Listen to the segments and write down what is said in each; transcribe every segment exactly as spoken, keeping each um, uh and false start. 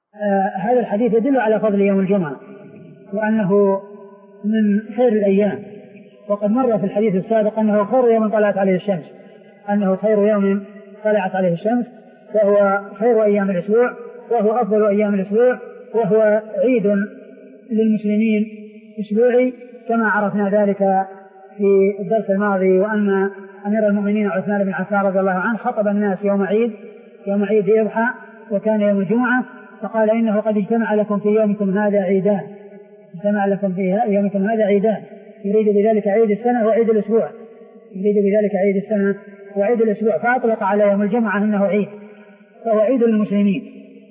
آه هذا الحديث يدل على فضل يوم الجمعة وأنه من خير الأيام، وقد مر في الحديث السابق أنه خير يوم طلعت عليه الشمس، أنه خير يوم طلعت عليه الشمس، وهو خير أيام الأسبوع، وهو أفضل أيام الأسبوع، وهو عيد للمسلمين أسبوعي كما عرفنا ذلك في الدرس الماضي، وأن أمير المؤمنين عثمان بن عفان رضي الله عنه خطب الناس يوم عيد يوم عيد إضحى وكان يوم الجمعة، فقال إنه قد اجتمع لكم في يومكم هذا عيدان، اجتمع لكم في يومكم هذا عيدان، يريد بذلك عيد السنة وعيد الأسبوع، يريد بذلك عيد السنة وعيد الأسبوع، فأطلق على يوم الجمعة أنه عيد، فهو عيد للمسلمين.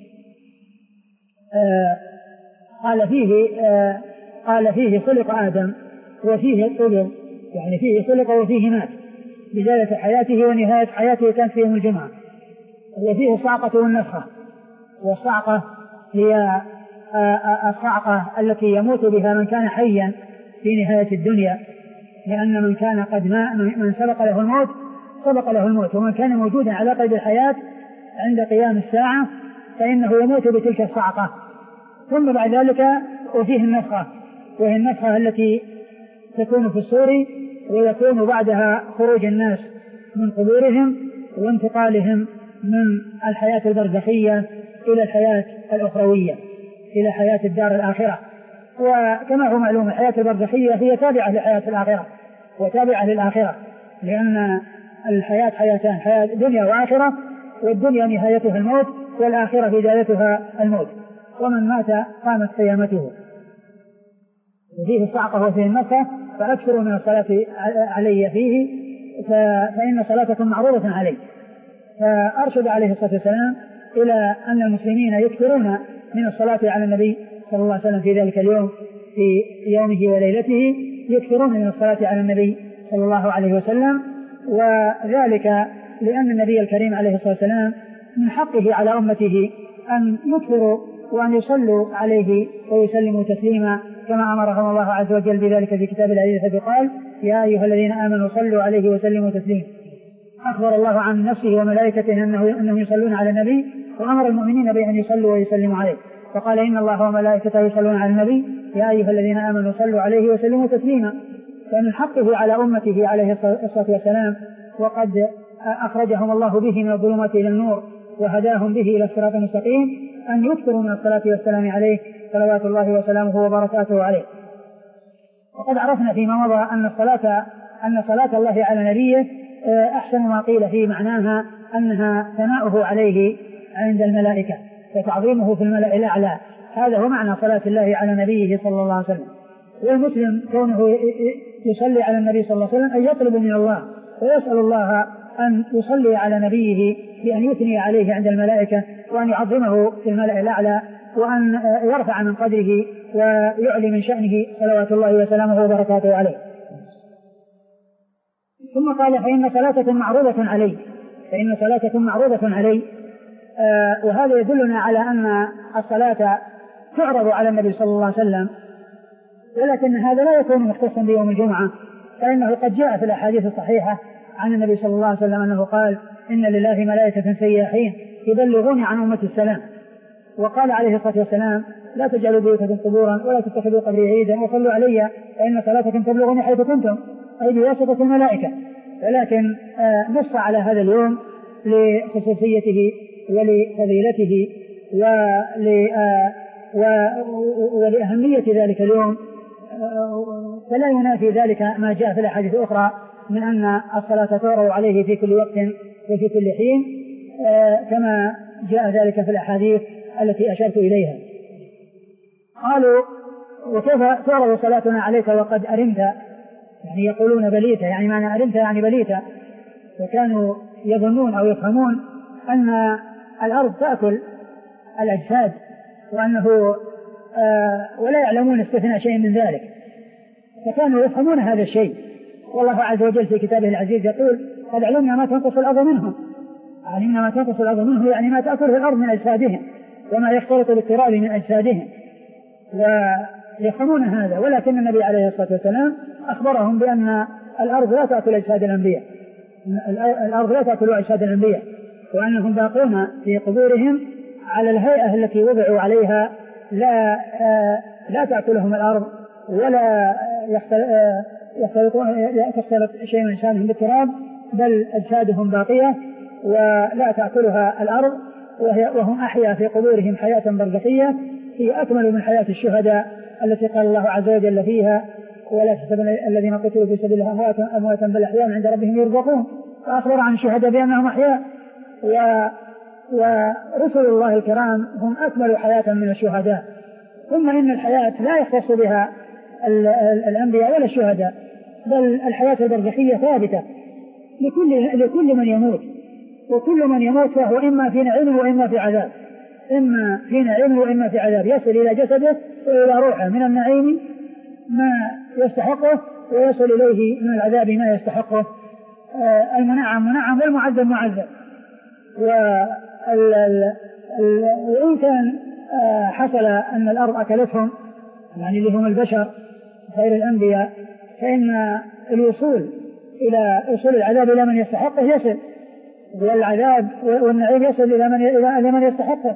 آه قال فيه آه قال فيه خلق آدم وفيه قبض، يعني فيه خلق وفيه مات، بداية حياته ونهاية حياته كانت في يوم الجمعة. وفيه الصعقة والنفخة، والصعقة هي الصعقة التي يموت بها من كان حيا في نهاية الدنيا، لأن من كان قد ما من سبق له الموت سبق له الموت، ومن كان موجودا على قيد الحياة عند قيام الساعة فإنه يموت بتلك الصعقة. ثم بعد ذلك وفيه النفخة، وهي النفخة التي تكون في الصور، ويكون بعدها خروج الناس من قبورهم وانتقالهم من الحياة البرزخية إلى الحياة الأخروية، إلى حياة الدار الآخرة. وكما هو معلوم الحياة البرزخية هي تابعة لحياة الآخرة وتابعة للآخرة، لأن الحياة حياتان، حياة دنيا وآخرة، والدنيا نهايتها الموت والآخرة بدايتها الموت، ومن مات قامت قيامته. وفيه الصعقة وفيه النفخة، فأكثروا من الصلاة علي فيه فإن صلاتكم معروضة عليه. فأرشد عليه الصلاة والسلام إلى أن المسلمين يكثرون من الصلاة على النبي صلى الله عليه وسلم في ذلك اليوم، في يومه وليلته يكثرون من الصلاة على النبي صلى الله عليه وسلم، وذلك لأن النبي الكريم عليه الصلاة والسلام من حقه على أمته أن يكثروا وأن يصلوا عليه ويسلموا تسليما كما أمرهم الله عز وجل بذلك في كتاب العزيز، فقال يا أيها الذين آمنوا صلوا عليه وسلموا تسليما. أخبر الله عن نفسه وملائكته أنه أنهم يصلون على النبي، وأمر المؤمنين بأن يصلوا ويسلموا عليه، فقال إن الله وملائكته يصلون على النبي يا أيها الذين آمنوا صلوا عليه وسلموا تسليما. فمن حقه على أمته عليه الصلاة والسلام، وقد أخرجهم الله به من الظلمات إلى النور وهداهم به إلى الصراط المستقيم، أن يكثروا من الصلاة والسلام عليه صلوات الله وسلامه وبركاته عليه. وقد عرفنا فيما مضى أن الصلاة أن صلاة الله على نبيه أحسن ما قيل في معناها أنها ثناؤه عليه عند الملائكة وتعظيمه في الملأ الأعلى، هذا هو معنى صلاة الله على نبيه صلى الله عليه وسلم. والمسلم كونه يصلي على النبي صلى الله عليه وسلم أن يطلب من الله ويسأل الله أن يصلي على نبيه بأن يثني عليه عند الملائكة، وأن يعظمه في الملأ الأعلى، وأن يرفع من قدره ويعلي من شأنه صلوات الله وسلامه وبركاته عليه. ثم قال فإن صلاتكم معروضة علي، فإن صلاتكم معروضة علي. آه وهذا يدلنا على أن الصلاة تعرض على النبي صلى الله عليه وسلم، ولكن هذا لا يكون مختصا بيوم الجمعة، فإنه قد جاء في الأحاديث الصحيحة عن النبي صلى الله عليه وسلم أنه قال إن لله ملائكة سياحين يبلغون عن أمة السلام. وقال عليه الصلاة والسلام لا تجعلوا بيوتكم قبورا ولا تتخذوا قبري عيدا وصلوا علي فإن صلاتكم تبلغني حيث كنتم، أي بواسطة الملائكة. ولكن نص على هذا اليوم لخصوصيته ولفضيلته ولأهمية ذلك اليوم، فلا ينافي ذلك ما جاء في الأحاديث الأخرى من أن الصلاة تعرض عليه في كل وقت وفي كل حين، كما جاء ذلك في الأحاديث التي أشرت إليها. قالوا وكيف تعرض صلاتنا عليك وقد أرمت، يعني يقولون بليت، يعني معنى أرمت يعني بليت، وكانوا يظنون أو يفهمون أن الأرض تأكل الأجساد وأنه آه ولا يعلمون استثناء شيء من ذلك، فكانوا يفهمون هذا الشيء. والله عز وجل في كتابه العزيز يقول قد علمنا ما تنقص الأرض منهم، علمنا ما تنقص الأرض منهم يعني ما تأكله الأرض من أجسادهم وما يختلط بالتراب من أجسادهم، ويفهمون هذا. ولكن النبي عليه الصلاة والسلام أخبرهم بأن الأرض لا تأكل أجساد الأنبياء، الأرض لا تأكل أجساد الأنبياء، وأنهم باقون في قبورهم على الهيئة التي وضعوا عليها لا لا تأكلهم الأرض ولا يختلطون يختلط شيء من أجسامهم بالتراب، بل أجسادهم باقية ولا تأكلها الأرض، وهم أحيا في قبورهم حياة برزخية هي أكمل من حياة الشهداء التي قال الله عز وجل فيها: ولا تحسبن الذين قتلوا في سبيل الله أمواتا أمواتا بل أحياء عند ربهم يرزقون. فأخبر عن الشهداء بأنهم أحياء، ورسل الله الكرام هم أكمل حياة من الشهداء. ثم إن الحياة لا يختص بها الأنبياء ولا الشهداء، بل الحياة البرزخية ثابتة لكل, لكل من يموت، وكل من يموت فهو إما في نعيم وإما في عذاب، إما في نعيم وإما في عذاب، يصل إلى جسده وإلى روحه من النعيم ما يستحقه، ويصل إليه من العذاب ما يستحقه. آه المنعم منعم والمعذب معذب. وإن كان آه حصل أن الأرض أكلتهم، يعني اللي هم البشر غير الأنبياء، فإن الوصول إلى وصول العذاب إلى من يستحقه يصل، والعذاب والنعيم يصل إلى من إلى من يستحقه،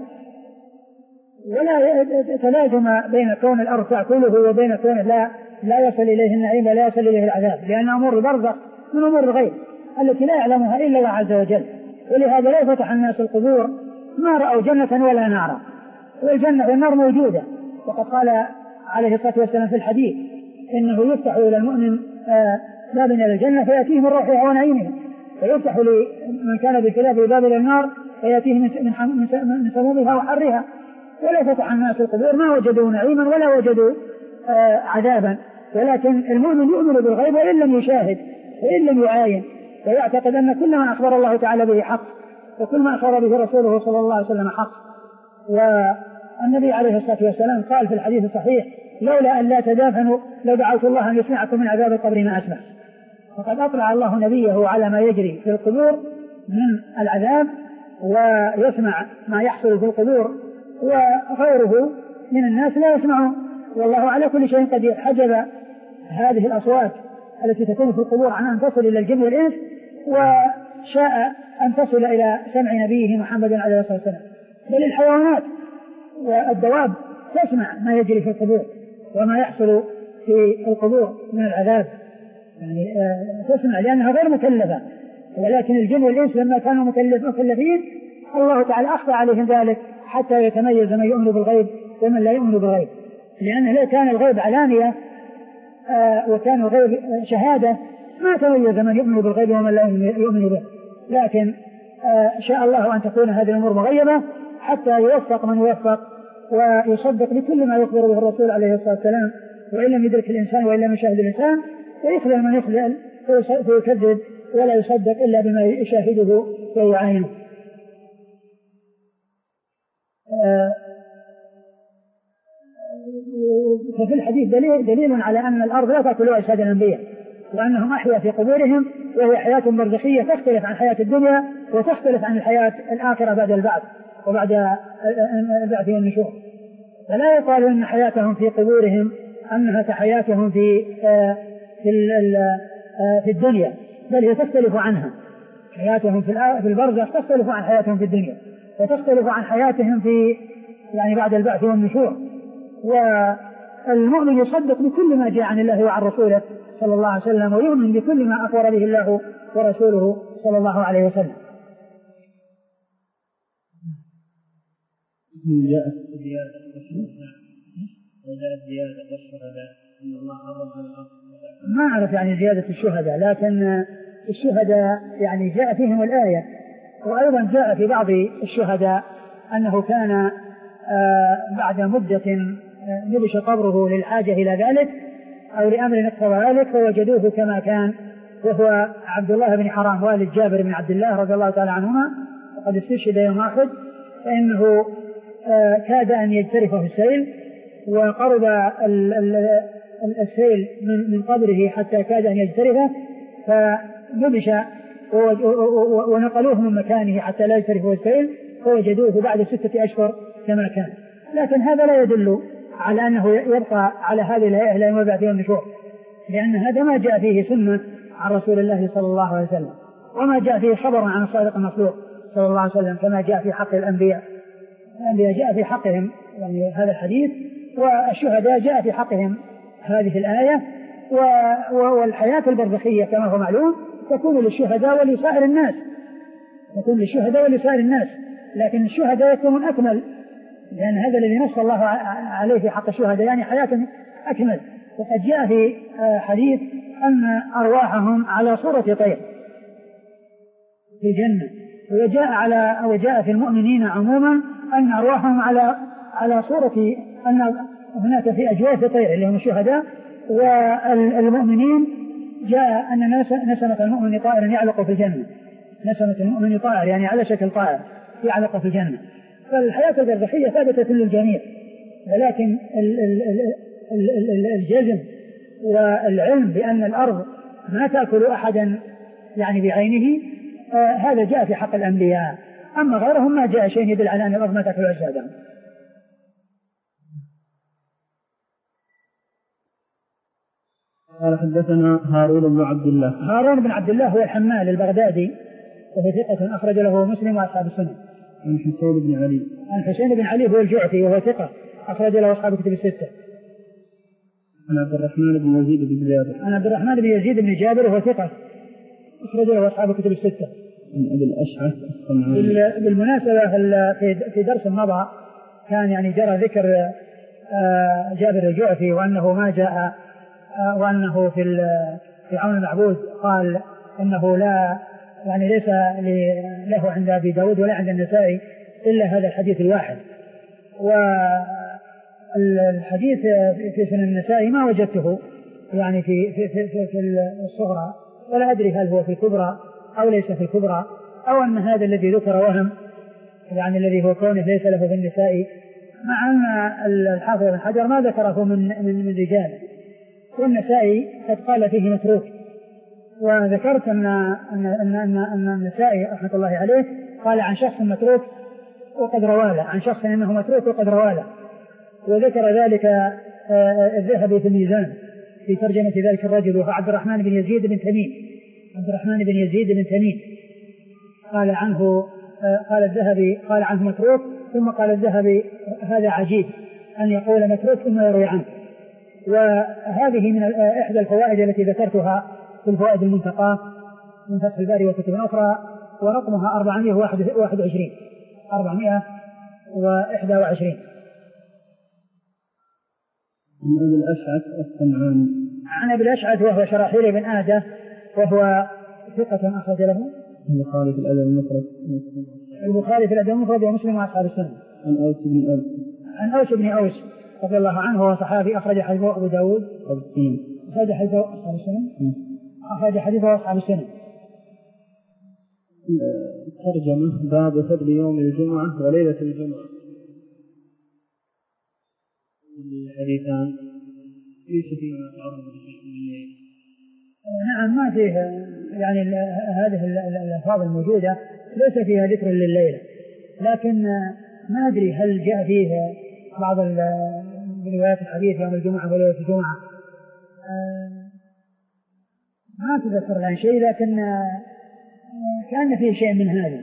ولا تلازم بين كون الأرض تأكله وبين كون لا لا يصل إليه النعيم ولا يصل إليه العذاب، لأن أمور البرزخ من أمور الغيب التي لا يعلمها إلا الله عز وجل. ولهذا لا فتح الناس القبور ما رأوا جنة ولا نارا، والجنة والنار موجودة. وقد قال عليه الصلاة والسلام في الحديث إنه يفتح إلى المؤمن باب إلى الجنة فيأتيه من روحها ونعيمها، ويفتح لمن كان بخلاف باب إلى النار فيأتيه من سمومها وحرها. ولا فتح الناس القبور ما وجدوا نعيما ولا وجدوا آه عذابا، ولكن المؤمن يؤمن بالغيب وإن لم يشاهد وإن لم يعاين، ويعتقد أن كل ما أخبر الله تعالى به حق، وكل ما أخبر به رسوله صلى الله عليه وسلم حق. والنبي عليه الصلاة والسلام قال في الحديث الصحيح: لولا أن لا تدافنوا لدعوت الله أن يسمعكم من عذاب القبر ما أسمع. وقد أطلع الله نبيه على ما يجري في القبور من العذاب، ويسمع ما يحصل في القبور، وغيره من الناس لا يسمعون، والله على كل شيء قدير. حجب هذه الأصوات التي تكون في القبور عن أن تصل إلى الجن والإنس، وشاء أن تصل إلى سمع نبيه محمد عليه الصلاة والسلام. بل الحيوانات والدواب تسمع ما يجري في القبور وما يحصل في القبور من العذاب، يعني تسمع لأنها غير مكلفة. ولكن الجن والإنس لما كانوا مكلفين الله تعالى أخفى عليهم ذلك حتى يتميز من يؤمن بالغيب ومن لا يؤمن بالغيب، لأن لو كان الغيب علانية آه وكان الغيب شهادة ما تميز من يؤمن بالغيب ومن لا يؤمن به. لكن آه شاء الله أن تكون هذه الأمور مغيبة حتى يوفق من يوفق ويصدق بكل ما يخبر به الرسول عليه الصلاة والسلام، وإن لم يدرك الإنسان وإن لم يشاهد الإنسان، ويخذل من يخذل فيكذب ولا يصدق إلا بما يشاهده ويعاينه. آه ففي الحديث دليل, دليل على أن الأرض لا تأكل أجساد الأنبياء، وأنهم أحيا في قبورهم، وهي حياة برزخية تختلف عن حياة الدنيا وتختلف عن الحياة الآخرة بعد البعث وبعد البعث والنشور. فلا يقال أن حياتهم في قبورهم أنها كحياتهم في في في الدنيا، بل هي تختلف عنها. حياتهم في البرزخ تختلف عن حياتهم في الدنيا، وتختلف عن حياتهم في يعني بعد البعث والنشور. والمؤمن يصدق بكل ما جاء عن الله وعن رسوله صلى الله عليه وسلم، ويؤمن بكل ما أخبر به الله ورسوله صلى الله عليه وسلم. جاءت زيادة الشهداء إن الله حرم على الأرض. ما أعرف يعني زيادة الشهداء، لكن الشهداء يعني جاء فيهم الآية، وأيضا جاء في بعض الشهداء أنه كان بعد مدة نبش قبره للحاجة إلى ذلك أو لأمر اقتضى ذلك فوجدوه كما كان، وهو عبد الله بن حرام والد جابر بن عبد الله رضي الله تعالى عنهما، وقد استشهد يوم أحد، فإنه كاد أن يجترف في السيل، وقرب السيل من قبره حتى كاد أن يجترفه، فنبش ونقلوه من مكانه حتى لا يجترف السيل، فوجدوه بعد ستة أشهر كما كان. لكن هذا لا يدل على أنه يبقى على هذه الهيئة إلى يوم البعث والنشور، لأن هذا ما جاء فيه سنة عن رسول الله صلى الله عليه وسلم، وما جاء فيه خبر عن الصادق المصدوق صلى الله عليه وسلم كما جاء في حق الأنبياء الأنبياء جاء في حقهم يعني هذا الحديث، والشهداء جاء في حقهم هذه الآية. والحياة البرزخية كما هو معلوم تكون للشهداء ولسائر الناس، تكون للشهداء ولسائر الناس، لكن الشهداء يكونون أكمل، لأن هذا الذي نص الله عليه في حق الشهداء يعني حياة أكمل. وقد جاء في حديث أن أرواحهم على صورة طير في الجنة، وجاء على وجاء في المؤمنين عموما أن أرواحهم على على صورة أن هناك في أجواف طير اللي هم الشهداء، والمؤمنين جاء أن نسمة المؤمن طائر يعلق في الجنة، نسمة المؤمن طائر يعني على شكل طائر يعلق في الجنة. فالحياة البرزخية ثابتة للجميع، ولكن الجزم والعلم بأن الأرض ما تأكل أحدا يعني بعينه آه هذا جاء في حق الأنبياء، أما غيرهم ما جاء شيء يدل على أن الأرض ما تأكل أجسادهم. قال حدثنا هارون بن عبد الله. هارون بن عبد الله هو الحمال البغدادي وهو ثقة أخرج له مسلم وأصحاب السنة. عن حسين بن علي. عن حسين بن علي هو الجعفي وهو ثقة أخرج له أصحاب الكتب الستة. عن عبد الرحمن بن يزيد بن جابر. عن عبد الرحمن بن يزيد بن جابر وهو ثقة أخرج له أصحاب الكتب الستة. عن أبي الأشعث الصنعاني. بالمناسبة في درس مضى كان يعني جرى ذكر جابر الجعفي وأنه ما جاء وأنه في في عون المعبود قال إنه لا يعني ليس له عند أبي داود ولا عند النسائي إلا هذا الحديث الواحد. والحديث في سنن النسائي ما وجدته يعني في في في, في, في الصغرى، ولا أدري هل هو في الكبرى أو ليس في الكبرى، أو أن هذا الذي ذكر وهم يعني الذي هو كونه ليس له في النسائي، مع أن الحافظ بن حجر ما ذكره من من, من رجال، والنسائي قد قال فيه متروك. وذكرت أن أن أن أن, أن النسائي رحمة الله عليه قال عن شخص متروك وقد رواله، عن شخص إنه متروك وقد رواله، وذكر ذلك الذهبي في الميزان في ترجمة ذلك الرجل وهو عبد الرحمن بن يزيد بن تميم. عبد الرحمن بن يزيد بن تميم قال عنه قال الذهبي قال عنه متروك، ثم قال الذهبي هذا عجيب أن يقول متروك ثم يروي عنه. وهذه من إحدى الفوائد التي ذكرتها في الفوائد المنتقاة من فتح الباري وكتب أخرى، ورقمها أربعمائة وواحد وعشرين أربعمائة وواحد وعشرين. عن أبي الأشعث الصنعاني. عن أبي الأشعث وهو شراحيل بن آدة وهو ثقة أخرج له البخاري في الأدب المفرد البخاري في الأدب المفرد ومسلم وأصحاب السنة. عن أوس بن أوس عن أوس بن أوس رضي الله عنه وهو صحابي أخرج حديثه أبو داود أخرج حديثه أصحاب السنة أخرج حديثه أصحاب السنة. ترجمة باب فضل يوم الجمعة وليلة الجمعة. الحديثان ليس فيما يتعرض بشيء من الليل. نعم ما فيه يعني هذه الألفاظ الموجودة ليس فيها ذكر لليلة، لكن ما أدري هل جاء فيه بعض روايات الحديث يوم الجمعة وليلة الجمعة، ما تذكر الآن شيء، لكن كان فيه شيء من هذا.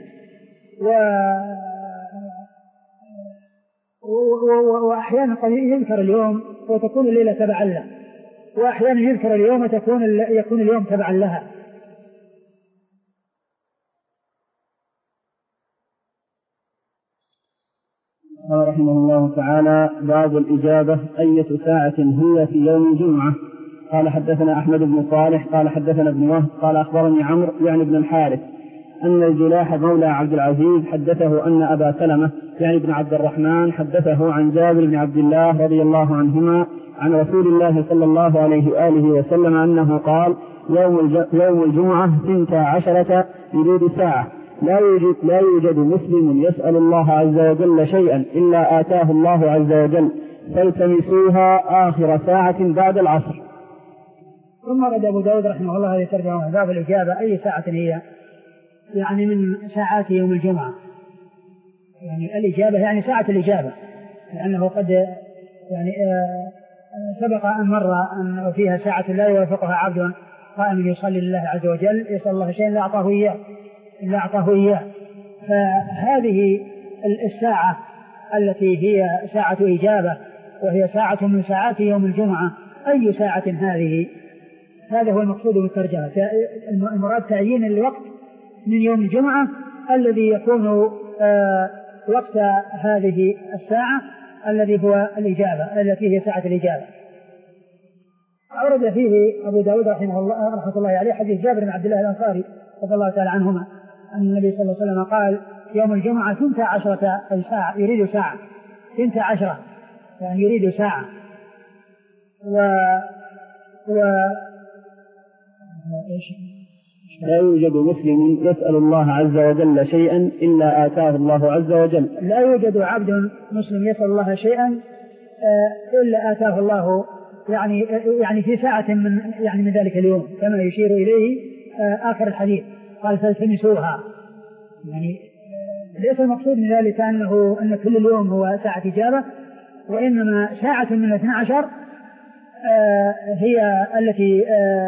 و وأحيانا قد يذكر اليوم وتكون الليلة تبعا له، وأحيانا يذكر اليوم وتكون يكون اليوم تبعا لها. قال رحمه الله تعالى: باب الإجابة أية ساعة هي في يوم الجمعة. قال حدثنا أحمد بن صالح قال حدثنا ابن وهب قال أخبرني عمرو يعني بن الحارث أن الجلاح مولى عبد العزيز حدثه أن أبا سلمة يعني بن عبد الرحمن حدثه عن جابر بن عبد الله رضي الله عنهما عن رسول الله صلى الله عليه وآله وسلم أنه قال: يوم, يوم الجمعة ثنتا عشرة يريد ساعة لا يوجد, لا يوجد مسلم يسأل الله عز وجل شيئا إلا آتاه الله عز وجل فالتمسوها آخر ساعة بعد العصر. ثم رد أبو داود رحمه الله هذه ترجمة باب الإجابة أي ساعة هي، يعني من ساعات يوم الجمعة، يعني الإجابة يعني ساعة الإجابة، لأنه قد يعني سبق أن مر أن فيها ساعة لا يوافقها عبد قائم يصلي لله عز وجل يسأل الله شيئا لا أعطاه إياه إلا أعطاه إياه. فهذه الساعة التي هي ساعة إجابة وهي ساعة من ساعات يوم الجمعة، أي ساعة هذه؟ هذا هو المقصود بالترجمة. المراد تعيين الوقت من يوم الجمعة الذي يكون وقت هذه الساعة الذي هو الإجابة التي هي ساعة الإجابة. أورد فيه أبو داود رحمه الله رحمه الله عليه حديث جابر بن عبد الله الأنصاري رضي الله تعالى عنهما أن النبي صلى الله عليه وسلم قال يوم الجمعة ثنتا عشرة ساعة، يريد ساعة، ثنتا عشرة يعني يريد ساعة. و و لا يوجد مسلم يسأل الله عز وجل شيئا إلا آتاه الله عز وجل. لا يوجد عبد مسلم يسأل الله شيئا إلا آتاه الله، يعني يعني في ساعة من يعني من ذلك اليوم، كما يشير إليه آخر الحديث قال فالتمسوها. يعني ليس المقصود من ذلك أنه أن كل اليوم هو ساعة إجابة، وإنما ساعة من الاثنى عشر هي التي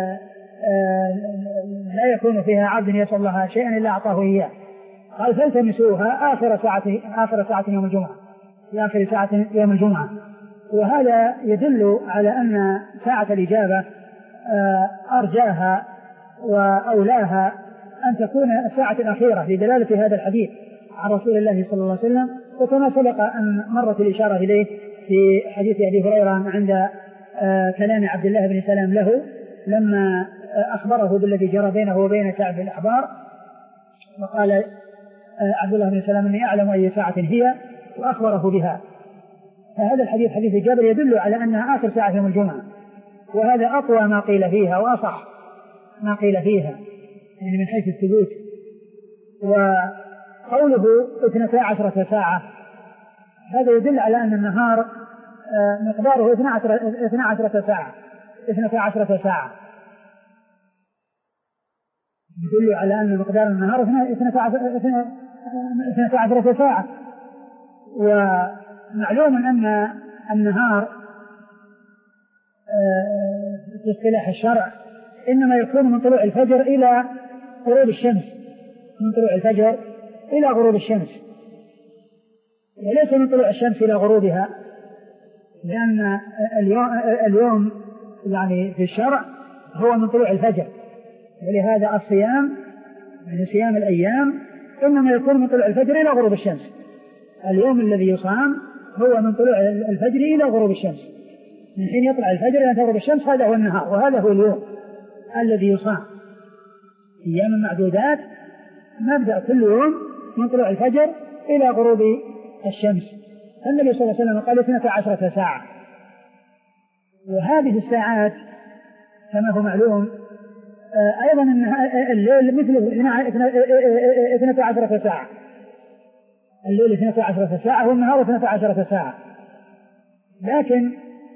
لا يكون فيها عبد يسأل الله شيئا إلا أعطاه إياه. قال فالتمسوها آخر ساعة آخر ساعة يوم الجمعة، في آخر ساعة يوم الجمعة. وهذا يدل على أن ساعة الإجابة أرجاها وأولاها أن تكون الساعة الأخيرة لدلالة هذا الحديث عن رسول الله صلى الله عليه وسلم، وكما سبق أن مرت الإشارة إليه في حديث أبي هريرة عند كلام عبد الله بن سلام له لما أخبره بالذي جرى بينه وبين كعب الأحبار، وقال عبد الله بن سلام إني أعلم أي ساعة هي وأخبره بها. فهذا الحديث حديث جابر يدل على أنها آخر ساعة يوم الجمعة، وهذا أقوى ما قيل فيها وأصح ما قيل فيها يعني من حيث الثبوت. وقوله اثنتا عشرة ساعة هذا يدل على أن النهار مقداره اثنتا عشرة ساعة اثنتا عشرة ساعة يدل على أن مقدار النهار اثنتا عشرة ساعة. ومعلوم أن النهار في اصطلاح الشرع إنما يكون من طلوع الفجر إلى غروب الشمس، من طلوع الفجر إلى غروب الشمس، وليس من طلوع الشمس إلى غروبها، لأن اليوم, اليوم يعني في الشرع هو من طلوع الفجر، ولهذا الصيام يعني صيام الأيام إنما يكون من طلوع الفجر إلى غروب الشمس. اليوم الذي يصام هو من طلوع الفجر إلى غروب الشمس، من حين يطلع الفجر إلى غروب الشمس، هذا هو النهار، وهذا هو اليوم الذي يصام. أيام معدودات نبدأ كل يوم من طلوع الفجر إلى غروب الشمس. النبي صلى الله عليه وسلم قال اثنتا عشرة ساعة، وهذه الساعات كما هو معلوم أيضا أن الليل مثل اثنتا عشرة ساعة، الليل اثنتا عشرة ساعة والنهار اثنتا عشرة ساعة، لكن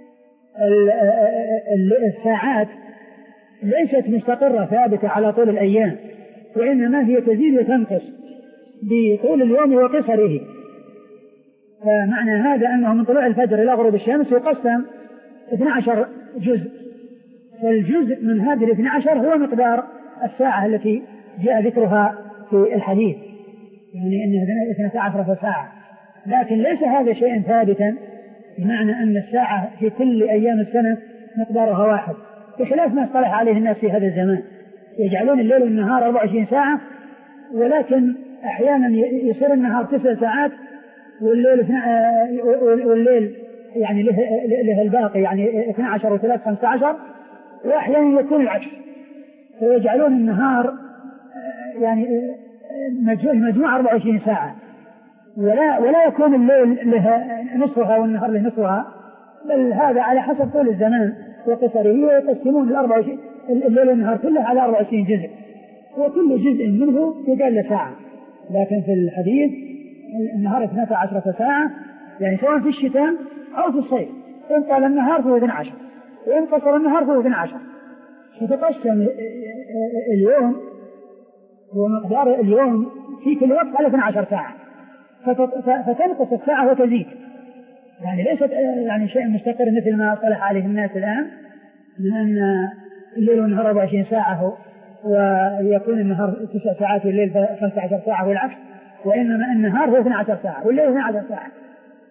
الساعات ليست مستقرة ثابتة على طول الأيام، وإنما هي تزيد وتنقص بطول اليوم وقصره. فمعنى هذا أنه من طلوع الفجر إلى غروب الشمس يقسم اثني عشر جزء، فالجزء من هذه الاثني عشر هو مقدار الساعة التي جاء ذكرها في الحديث، يعني أنها اثنتا عشرة ساعة، لكن ليس هذا شيئا ثابتا، بمعنى أن الساعة في كل أيام السنة مقدارها واحد، بخلاف ما اصطلح عليه الناس في هذا الزمان، يجعلون الليل والنهار أربع وعشرين ساعة، ولكن أحيانا يصير النهار تسع ساعات والليل والليل يعني له, له الباقي يعني اثني عشر وثلاث خمسة عشر، وأحيانا يكون العكس، فيجعلون النهار يعني مجموعة أربع وعشرين ساعة، ولا ولا يكون الليل له نصفها والنهار له نصفها، بل هذا على حسب طول الزمان وقصره، ويقسمون الأربع وعشرين الليل والنهار كله على أربع وعشرين جزء، وكل جزء منه يقال له ساعة. لكن في الحديث النهار اثنتا عشرة ساعة، يعني سواء في الشتاء أو في الصيف، إن طال النهار فهو اثني عشر وإن قصر النهار فهو اثني عشر. فتقسم اليوم ومقدار اليوم في كل وقت على اثني عشر ساعة، فتنقص الساعة وتزيد، يعني ليست يعني شيء مستقر مثل ما طلع عليه الناس الآن، لأن الليل والنهار أربع وعشرين ساعة ويكون النهار تسع ساعات والليل خمسة عشر ساعة والعكس، وإنما النهار هو اثني عشر ساعة والليل اثني عشر ساعة،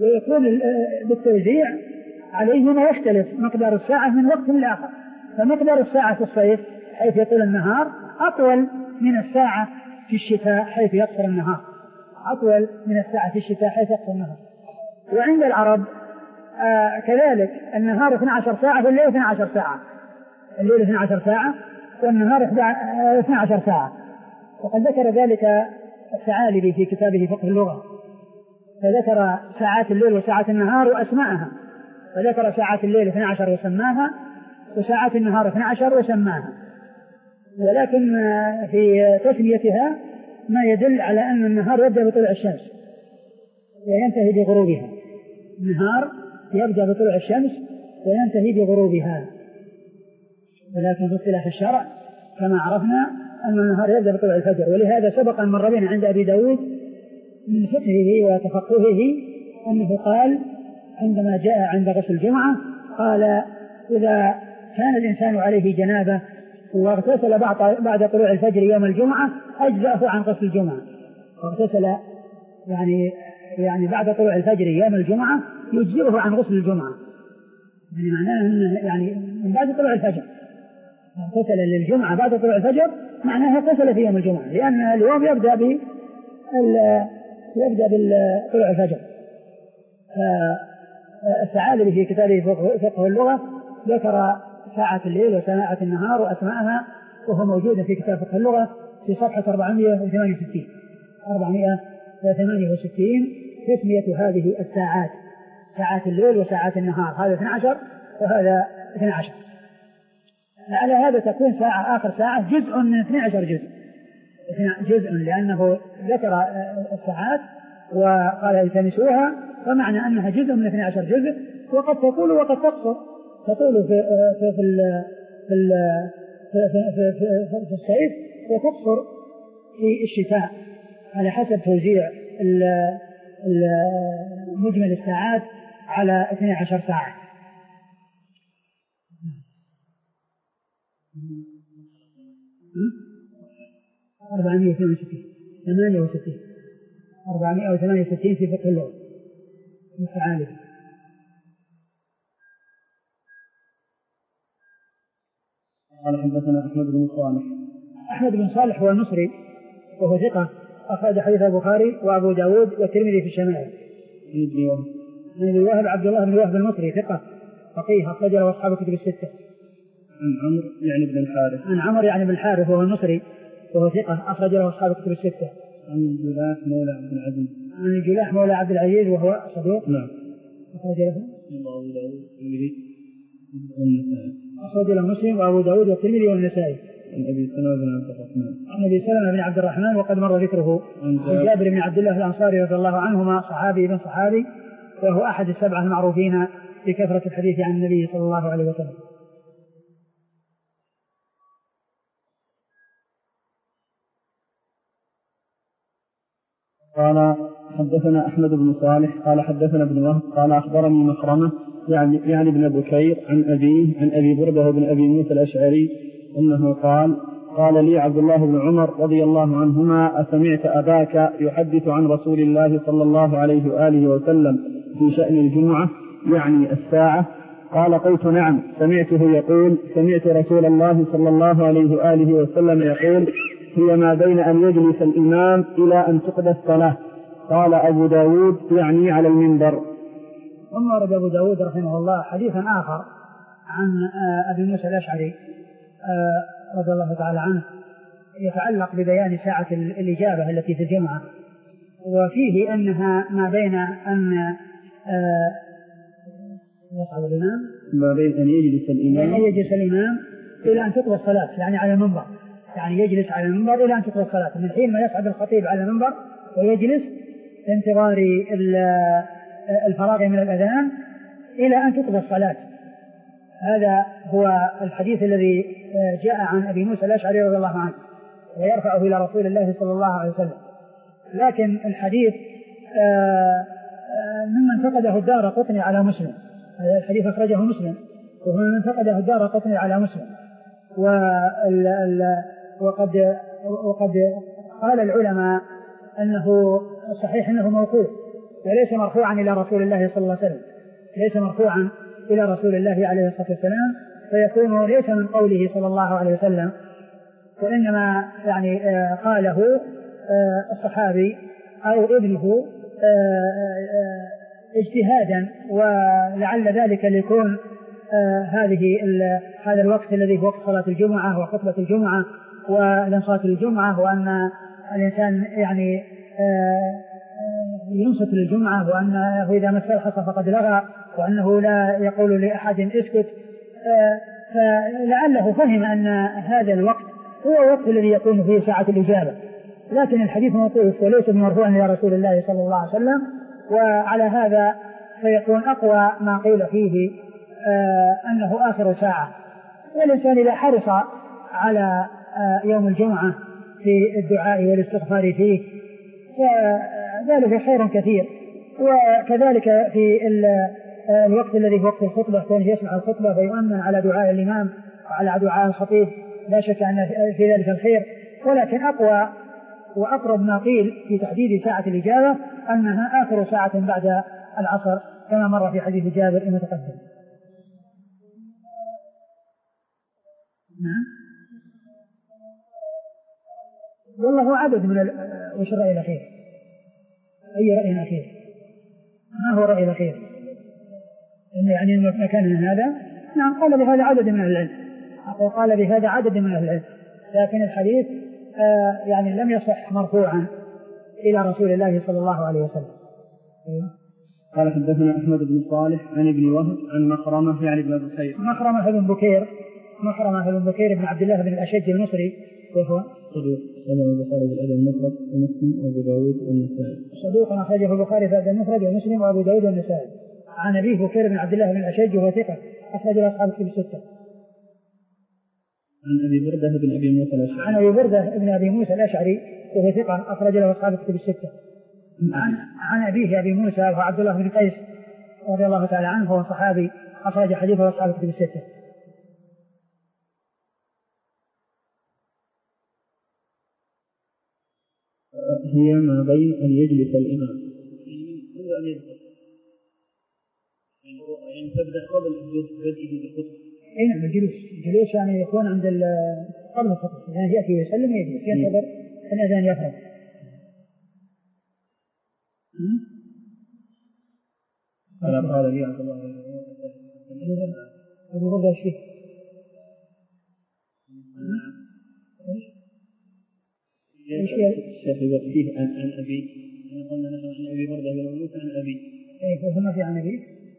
ويكون بالتوزيع عليهما يختلف مقدار الساعة من وقت لآخر. فمقدار الساعة في الصيف حيث يطول النهار أطول من الساعة في الشتاء حيث يقصر النهار، أطول من الساعة في الشتاء حيث يقصر النهار. وعند العرب آه كذلك النهار اثنتي عشرة ساعة والليل اثنتي عشرة ساعة، الليل اثنتي عشرة ساعة والنهار اثنتي عشرة ساعة. وقد ذكر ذلك الثعالبي في كتابه فقه اللغة، فذكر ساعات الليل وساعات النهار وأسماءها، فذكر ساعات الليل اثنتي عشرة وسماها، وساعات النهار اثنتي عشرة وسماها. ولكن في تسميتها ما يدل على أن النهار يبدأ بطلوع الشمس وينتهي بغروبها. النهار يبدأ بطلوع الشمس وينتهي بغروبها. ولكن في اصطلاح الشرع كما عرفنا أن النهار يبدأ بطلوع الفجر. ولهذا سبق أن مر بنا عند أبي داود من فقهه وتفقهه أنه قال عندما جاء عند غسل الجمعة قال إذا كان الإنسان عليه جنابة واغتسل بعد طلوع الفجر يوم الجمعة أجزأه عن غسل الجمعة. واغتسل يعني يعني بعد طلوع الفجر يوم الجمعة يجزئه عن غسل الجمعة، يعني معناه أنه يعني من بعد طلوع الفجر اغتسل للجمعة بعد طلوع الفجر معناه اغتسل في يوم الجمعة، لأن اليوم يبدأ ب يبدأ بطلوع الفجر. الثعالبي في كتابه فقه اللغة ذكر ساعة الليل وساعة النهار وأسماءها، وهو موجود في كتاب فقه اللغة في صفحة أربعمائة وثمانية وستين أربعمائة وثمانية وستين تسمية هذه الساعات ساعات الليل وساعات النهار، هذا اثنتي عشرة وهذا اثنتي عشرة. على هذا تكون ساعة آخر ساعة جزء من اثنتي عشرة جزء جزء لأنه ذكر الساعات وقال التمسوها، فمعنى أنها جزء من اثنتي عشرة جزء. وقد تقول وقد تقصر، تطول في في في في في, في, في, في الصيف وتقصر في الشتاء على حسب توزيع مجمل الساعات على اثنتي عشرة ساعة. أربعمائة وثمانية وستين ثمانية وستين أربعمائة وثمانية وستين في فقه اللغة الثعالبي. قال حدثنا أحمد بن صالح. أحمد بن صالح هو المصري وهو ثقة، أخرج حديث البخاري وأبو داود والترمذي في الشمائل. عن ابي وهب عبد الله بن وهب المصري ثقة فقيه، أخرج له أصحاب الكتب الستة. عن عمرو يعني بن الحارث. عن عمرو يعني بن الحارث وهو المصري وهو ثقة، أخرج له أصحاب الكتب الستة. عن الجلاح مولى عبد العزيز. عن الجلاح مولى عبد العزيز وهو صدوق. نعم. أخرج له أبو داود والترمذي والنسائي. أخرج له مسلم وأبو داود والترمذي والنسائي. عن أبي سلمة بن عبد الرحمن. عن أبي سلمة بن عبد الرحمن وقد مر ذكره. عن جابر بن عبد الله الأنصاري رضي الله عنهما، صحابي بن صحابي، وهو أحد السبعة المعروفين بكثرة الحديث عن النبي صلى الله عليه وسلم. قال حدثنا أحمد بن صالح قال حدثنا ابن وهب قال أخبرني مخرمة يعني يعني ابن بكير عن أبيه عن أبي بردة بن أبي موسى الأشعري أنه قال قال لي عبد الله بن عمر رضي الله عنهما أسمعت أباك يحدث عن رسول الله صلى الله عليه وآله وسلم في شأن الجمعة يعني الساعة؟ قال قلت نعم، سمعته يقول سمعت رسول الله صلى الله عليه وآله وسلم يقول هي ما بين أن يجلس الإمام إلى أن تقضى الصلاة. قال أبو داود يعني على المنبر. ثم ورد أبو داود رحمه الله حديثا آخر عن أبي موسى الأشعري رضي الله تعالى عنه يتعلق ببيان ساعة الإجابة التي في الجمعة، وفيه أنها ما بين أن يصعد الإمام ما بين أن يجلس الإمام أن يجلس الإمام إلى أن تقضى الصلاة، يعني على المنبر، يعني يجلس على المنبر إلى أن تقضى الصلاة، من حين ما يصعد الخطيب على المنبر ويجلس انتظار الفراغ من الأذان إلى أن تقضى الصلاة. هذا هو الحديث الذي جاء عن أبي موسى الأشعري رضي الله عنه ويرفعه إلى رسول الله صلى الله عليه وسلم. لكن الحديث ممن فقده الدار قطني على مسلم، هذا الحديث أخرجه مسلم وهو من فقده الدار قطني على مسلم. وقد وقد قال العلماء أنه صحيح أنه موقوف، وليس مرفوعا إلى رسول الله صلى الله عليه وسلم، ليس مرفوعا إلى رسول الله عليه الصلاة والسلام، فيكون ليس من قوله صلى الله عليه وسلم، وإنما يعني قاله الصحابي أو ابنه اجتهادا، ولعل ذلك ليكون هذه هذا الوقت الذي هو وقت صلاة الجمعة وخطبة الجمعة والانصات للجمعة، وأن الإنسان يعني ينصت للجمعة، وأنه إذا مس الحصى فقد لغى، وأنه لا يقول لأحد اسكت، فلعله فهم أن هذا الوقت هو الوقت الذي يكون فيه ساعة الإجابة، لكن الحديث موقوف وليس مرفوعا إلى رسول الله صلى الله عليه وسلم، وعلى هذا فيكون أقوى ما قيل فيه آه أنه آخر ساعة. والإنسان إذا حرص على آه يوم الجمعة في الدعاء والاستغفار فيه فذلك خير كثير. وكذلك في الوقت الذي هو وقت الخطبة كون يسمع الخطبة فيؤمن على دعاء الإمام وعلى دعاء الخطيب، لا شك أن في ذلك الخير، ولكن أقوى وأقرب ما قيل في تحديد ساعة الإجابة أنها آخر ساعة بعد العصر كما مر في حديث جابر المتقدم. نعم. والله هو عدد من ال... وش الرأي الأخير؟ أي رأي أخير؟ ما هو رأي الأخير؟ إن يعني مكان هذا نعم قال بهذا عدد من العلم، قال بهذا عدد من العلم، لكن الحديث آه يعني لم يصح مرفوعا إلى رسول الله صلى الله عليه وسلم. قال حدثنا أحمد بن صالح عن ابن وهب عن مخرمة يعني بن بكير. مخرمة بن بكير مخرمة بن بكير بن عبد الله بن الأشج المصري، وهو صدوق أخرجه البخاري في الأدب المفرد ومسلم وأبو داود والنسائي. صدوق أخرجه البخاري في الأدب المفرد ومسلم وأبو داود والنسائي. عن أبيه بكير بن عبد الله بن الأشج وهو ثقة أخرجه أصحاب الكتب الستة. عن أبي بردة بن أبي موسى الأشعري. عن أبي بردة بن أبي موسى الأشعري وهو ثقة أخرج له أصحاب الكتب الستة. عن, عن أبيه أبي موسى وهو عبد الله بن قيس رضي الله تعالى عنه وهو صحابي أخرج حديثه أصحاب الكتب الستة. هي ما بين أن يجلس الإمام منذ أن يدخل يعني تبدأ قبل بدءه بالخطبة. أي نعم الجلوس الجلوس يعني يكون عند قبل الخطبة، يعني يأتي ويسلم ويجلس ينتظر الأذان يفرغ. أنا قال لي عبد الله أبو بردة الشيخ الشيخ يقول فيه عن عن أبي، قلنا نحن عن أبي بردة بن موسى عن أبي. إيه فما في عن أبي؟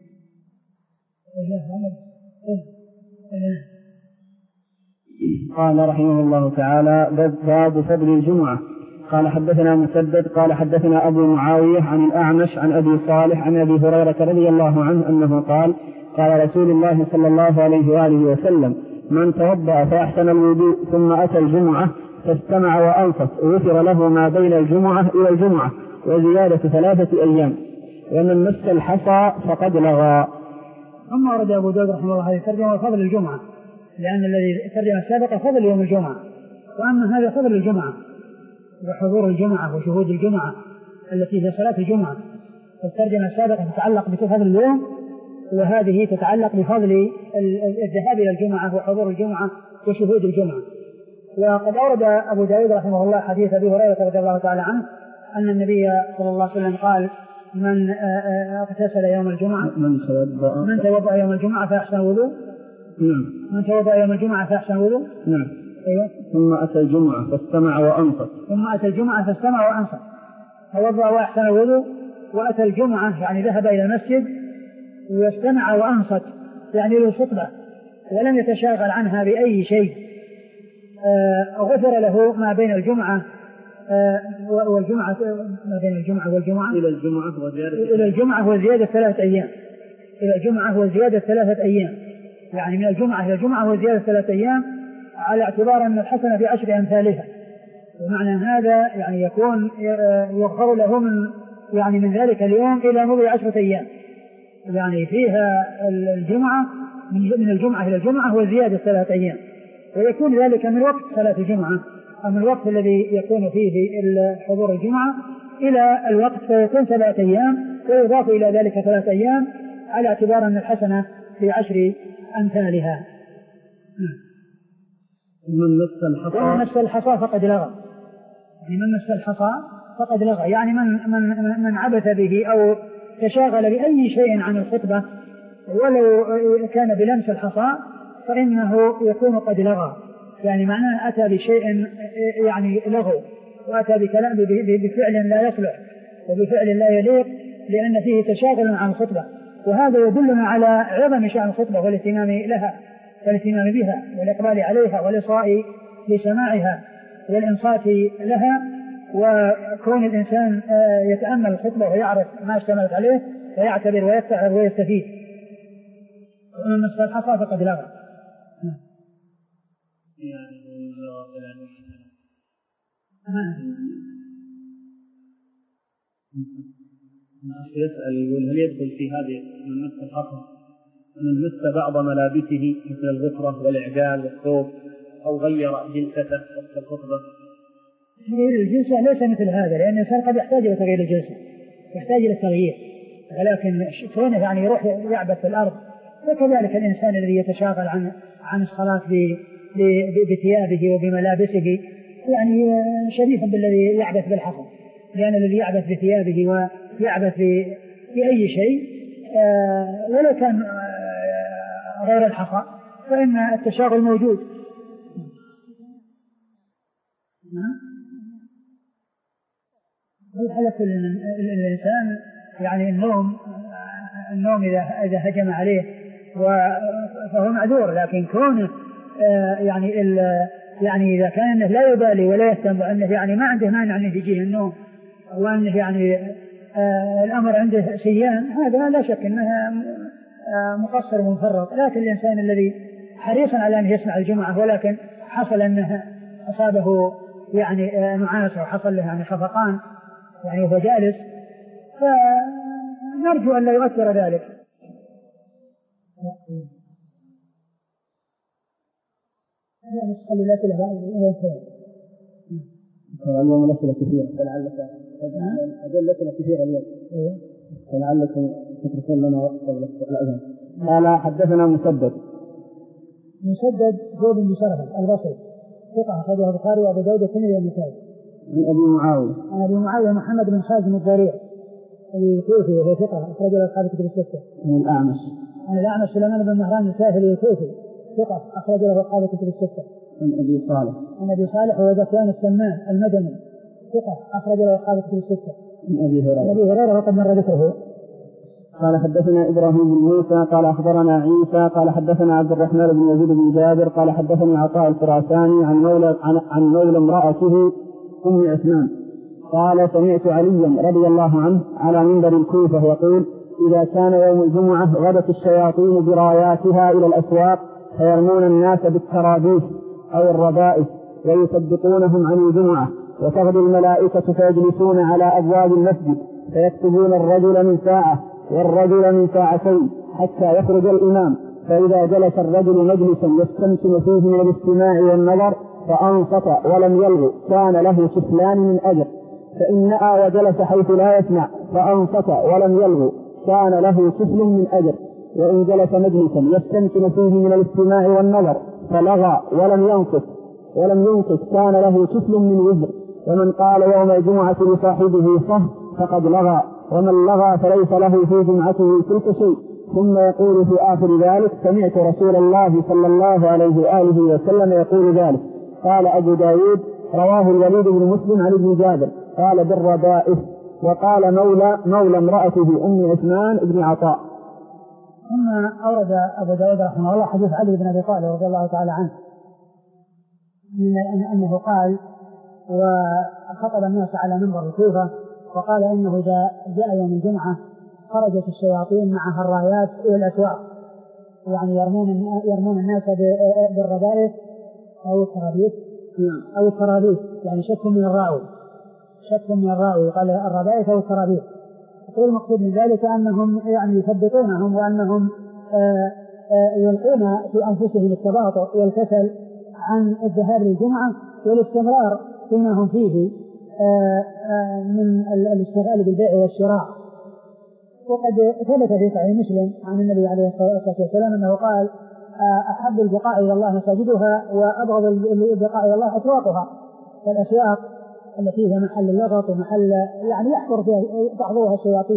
قال رحمه الله تعالى باب فضل الجمعة. قال حدثنا مسدد قال حدثنا أبو معاوية عن الأعمش عن أبي صالح عن أبي هريرة رضي الله عنه أنه قال قال رسول الله صلى الله عليه وآله وسلم من توضأ فأحسن الوضوء ثم أتى الجمعة فاستمع وأنصت غفر له ما بين الجمعة إلى الجمعة وزيادة ثلاثة أيام ومن مس الحصى فقد لغى. ثم ورد أبو داود رحمه الله هذه الترجمة فضل الجمعة، لأن الذي الترجمة السابقة فضل يوم الجمعة، وأما هذا فضل الجمعة وحضور الجمعة وشهود الجمعة التي هي صلاة الجمعة. الترجمة السابقة تتعلق بفضل اليوم، وهذه تتعلق بفضل الذهاب إلى الجمعة وحضور الجمعة وشهود الجمعة. وقد أورد أبو داود رحمه الله حديث أبي هريرة رضي الله تعالى عنه أن النبي صلى الله عليه وسلم قال من اغتسل يوم الجمعة من توضأ من توضأ يوم الجمعة فأحسن وضوء. نعم. من توضأ يوم الجمعة فأحسن وضوء. نعم. أيوة. ثم أتى الجمعة فاستمع وأنصت. ثم أتى الجمعة فاستمع وأنصت توضأ وأحسن الوضوء وأتى الجمعة يعني ذهب إلى المسجد واستمع وأنصت يعني للخطبة ولم يتشاغل عنها بأي شيء، آه غفر له ما بين الجمعة آه والجمعة ما بين الجمعة والجمعة إلى الجمعة وزيادة إلى الجمعة وزيادة ثلاثة أيام إلى الجمعة وزيادة ثلاثة أيام يعني من الجمعة إلى الجمعة وزيادة ثلاثة أيام على اعتبار أن الحسنة بعشر أمثالها. ومعنى هذا يعني يكون يغفر له من يعني من ذلك اليوم إلى مضي عشرة أيام، يعني فيها الجمعة من الجمعة إلى الجمعة وزيادة ثلاثة أيام، ويكون ذلك من وقت صلاة الجمعة أو من الوقت الذي يكون فيه حضور الجمعة إلى الوقت فيكون سبعة أيام ويضاف إلى ذلك ثلاث أيام على اعتبار أن الحسنة في عشر أمثالها. من مس الحصى ومن مس الحصى فقد لغى، يعني من مس الحصى فقد لغى، يعني من من من عبث به أو تشاغل بأي شيء عن الخطبة ولو كان بلمس الحصى فإنه يكون قد لغى، يعني معناه أتى بشيء يعني لغو، وأتى بكلام بفعل لا يصلح وبفعل لا يليق لأن فيه تشاغل عن الخطبة. وهذا يدلنا على عظم شأن الخطبة والاهتمام لها والاهتمام بها والإقبال عليها والإصغاء لسماعها والإنصات لها، وكون الإنسان يتأمل الخطبة ويعرف ما اشتملت عليه ويعتبر ويتعظ ويستفيد. ومن مس الحصى فقد لغى. يسأل يقول هل يدخل في هذه من مس الحصى من مس بعض ملابسه مثل الغفرة والإعجال والثوب أو غير جلسته وقت الخطبة؟ تغيير الجلسة ليس مثل هذا، لأن الإنسان قد يحتاج إلى تغيير الجلسة، يحتاج إلى التغيير، ولكن كونه يعني يروح يعبث في الأرض. وكذلك الإنسان الذي يتشاغل عن عن الصلاة بثيابه وبملابسه يعني شبيه بالذي يعبث بالحصى، لأن الذي يعبث بثيابه ويعبث بأي شيء ولو كان غير الحصى فإن التشاغل موجود. على كل الإنسان يعني النوم النوم إذا إذا هجم عليه فهو معذور، لكن كونه يعني يعني إذا كان لا يبالي ولا يهتم وأنه يعني ما عنده مانع أنه يجيه النوم وأنه يعني الأمر عنده سيان، هذا لا شك أنه مقصر ومفرط. لكن الإنسان الذي حريصا على أن يسمع الجمعة ولكن حصل أنه أصابه يعني نعاس وحصل له يعني خفقان يعني وهو جالس، فنرجو أن لا يؤثر ذلك. هذا نسخة لله له اليوم الأسئلة كثيرة فلعلك هذول الأسئلة كثيرة اليوم فلعلكم تتركون لنا وقت قبل الأذان. قال حدثنا مسدد مسدد هو بن بشرف البصري ثقة أخرجه البخاري وأبو داود والترمذي والنسائي. من أبي معاوية عن أبي معاوية محمد بن خازم الضرير الكوفي وهو ثقة أخرجه أصحاب الكتب الستة. من الأعمش عن الأعمش سليمان بن مهران الكاهلي الكوفي ثقة أخرجه أصحاب الكتب الستة. من أبي صالح عن أبي صالح وهو ذكوان السمان المدني ثقة أخرجه أصحاب الكتب الستة. من أبي هريرة أبي هريرة وقد مر ذكره. قال حدثنا إبراهيم بن موسى قال أخبرنا عيسى قال حدثنا عبد الرحمن بن يزيد بن جابر قال حدثني عطاء الخراساني عن مولى عن, عن مولى امرأته أم عثمان قال سمعت عليا رضي الله عنه على منبر الكوفة يقول إذا كان يوم الجمعة غدت الشياطين براياتها إلى الأسواق فيرمون الناس بالترابيس أو الربائس ويصدقونهم عن الجمعة، وتغدو الملائكة فيجلسون على أبواب المسجد فيكتبون الرجل من ساعة والرجل من ساعتين حتى يخرج الإمام، فإذا جلس الرجل مجلسا يستمتع فيه من الاستماع والنظر فأنصت ولم يلغ كان له كفلان من أجر، فإن نأى وجلس حيث لا يسمع فأنصت ولم يلغ كان له كفل من أجر، وإن جلس مجلسا يستمتع فيه من الاستماع والنظر فلغى ولم ينصت ولم ينصت كان له كفل من وزر، ومن قال يوم الجمعة لصاحبه صه فقد لغى، ومن لغى فليس له في جمعته تلك شيء. ثم يقول في آخر ذلك سمعت رسول الله صلى الله عليه وآله وسلم يقول ذلك. قال أبو داود رواه الوليد بن مسلم عن ابن جابر قال بالربائس، وقال مولى مولى امرأته أم عثمان ابن عطاء. ثم أورد أبو داود رحمه الله حديث علي بن أبي طالب رضي الله تعالى عنه من أنه قال وخطب الناس على منبر الكوفة وقال إنه إذا جاء يوم الجمعة خرجت الشياطين معها الرايات إلى الأسواق، يعني يرمون يرمون الناس بالربائس أو الترابيس أو الترابيس يعني شك من الراوي شك من الراوي قال الربائس أو الترابيس. يقول المقصود من ذلك أنهم يعني يثبتونهم وأنهم آآ آآ يلقون في أنفسهم التباطؤ والكسل عن الذهاب للجمعة والاستمرار فيما هم فيه آآ آآ من الاشتغال بالبيع والشراء، وقد ثبت في صحيح مسلم عن النبي عليه الصلاة والسلام أنه قال أحب البقاع إلى الله مساجدها وأبغض البقاع إلى الله أسواقها. فالأسواق التي هي محل اللغط ومحل يعني يحضر فيها تحضرها الشياطين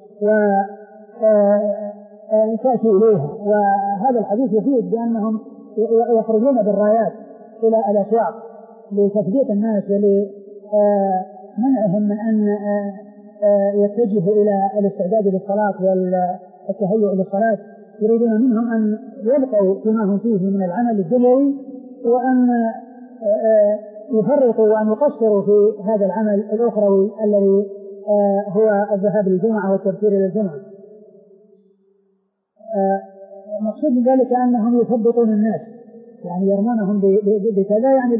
وتأتي إليها. وهذا الحديث يفيد بأنهم يخرجون بالرايات إلى الأسواق لتثبيت الناس ولمنعهم من أن يتجهوا إلى الاستعداد للصلاة والتهيؤ للصلاة. يريدون منهم أن يبقوا فيما هم فيه من العمل الدنيوي وأن يفرطوا وأن يقصروا في هذا العمل الأخروي الذي هو الذهاب للجمعة والتبكير إلى الجمعة. مقصود من ذلك أنهم يثبطون الناس يعني يرمونهم بكذا يعني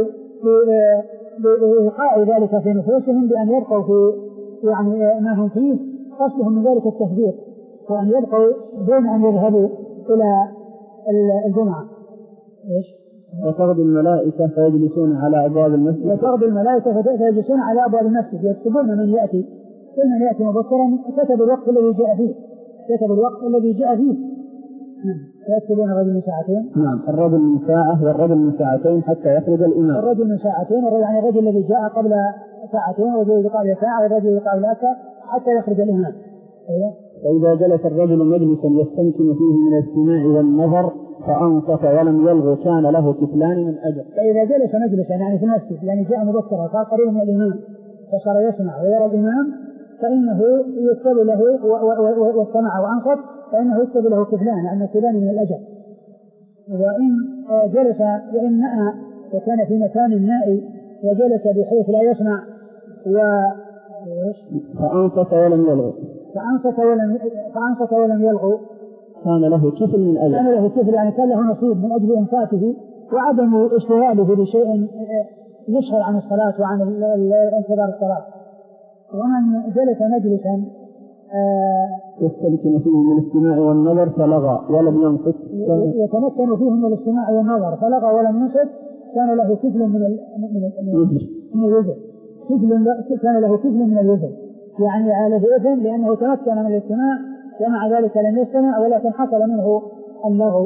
بإيقاع ذلك في نفوسهم بأن يبقوا في يعني ما هم فيه. قصدهم من ذلك التثبيط وأن يبقوا دون أن يذهبوا إلى الجمعة. إيش؟ وتغدو الملائكة فيجلسون على أبواب المسجد. وتغدو الملائكة فيجلسون على أبواب المسجد يكتبون من يأتي كل من يأتي مبكرا كتب الوقت الذي جاء فيه كتب الوقت الذي جاء فيه. يكتبون الرجل من ساعتين. نعم الرجل من ساعة والرجل من ساعتين حتى يخرج الإمام. الرجل من ساعتين يعني الرجل الذي جاء قبل ساعتين والرجل قبل ساعة والرجل قبل أكثر حتى يخرج الإمام. أيوة. فإذا جلس الرجل مجلسا يستمكن فيه من الاستماع والنظر فأنصت ولم يلغو كان له كفلان من أجر. فإذا جلس مجلسا يعني في المسجد يعني جاء مبكرا صار قريب من الإمام فصار يسمع ويرى الإمام فإنه يكتب له واستمع وأنصت فإنه يكتب له كفلان يعني كفلان من الأجر. وإن جلس وإن نأى وكان في مكان نائي وجلس بحيث لا يسمع و فأنصت ولم يلغو فأنصت ولم فأنصت ولم يلغو كان له كفل من أجل. كان له كفل يعني كان له نصيب من أجل إنفاته وعدم اشتغاله بشيء يشغل عن الصلاة وعن انتظار الصلاة. ومن جلس مجلسا يستمكن فيه من الاستماع والنظر فلغى ولم ينصت يتمكن فيه من الاستماع والنظر فلغى ولم ينصت كان له كفل من ال من الوزر كفل كان له كفل من الوزر يعني على بإذن لأنه تمكن من الاستماع ومع ذلك لم يستمع ولكن حصل منه اللغو.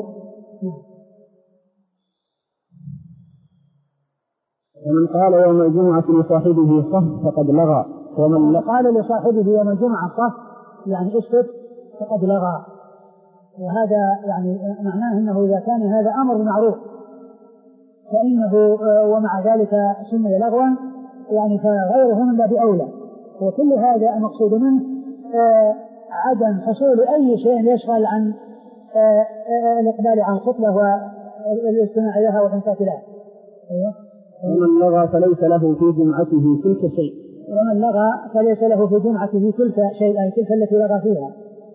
ومن قال يوم الجمعة لصاحبه صف فقد لغى ومن قال لصاحبه يوم الجمعة صف يعني اسكت فقد لغى. وهذا يعني معناه أنه إذا كان هذا أمر معروف فإنه ومع ذلك سمي لغوا يعني فغيره من باب أولى. وكل هذا المقصود منه عدم حصول أي شيء يشغل عن الإقبال عن الخطبة والاستماع إليها والإنصات لها. ومن لغى فليس له في جمعته تلك شيء. ومن لغى فليس له في جمعته تلك شيء أي تلك التي لغى فيها.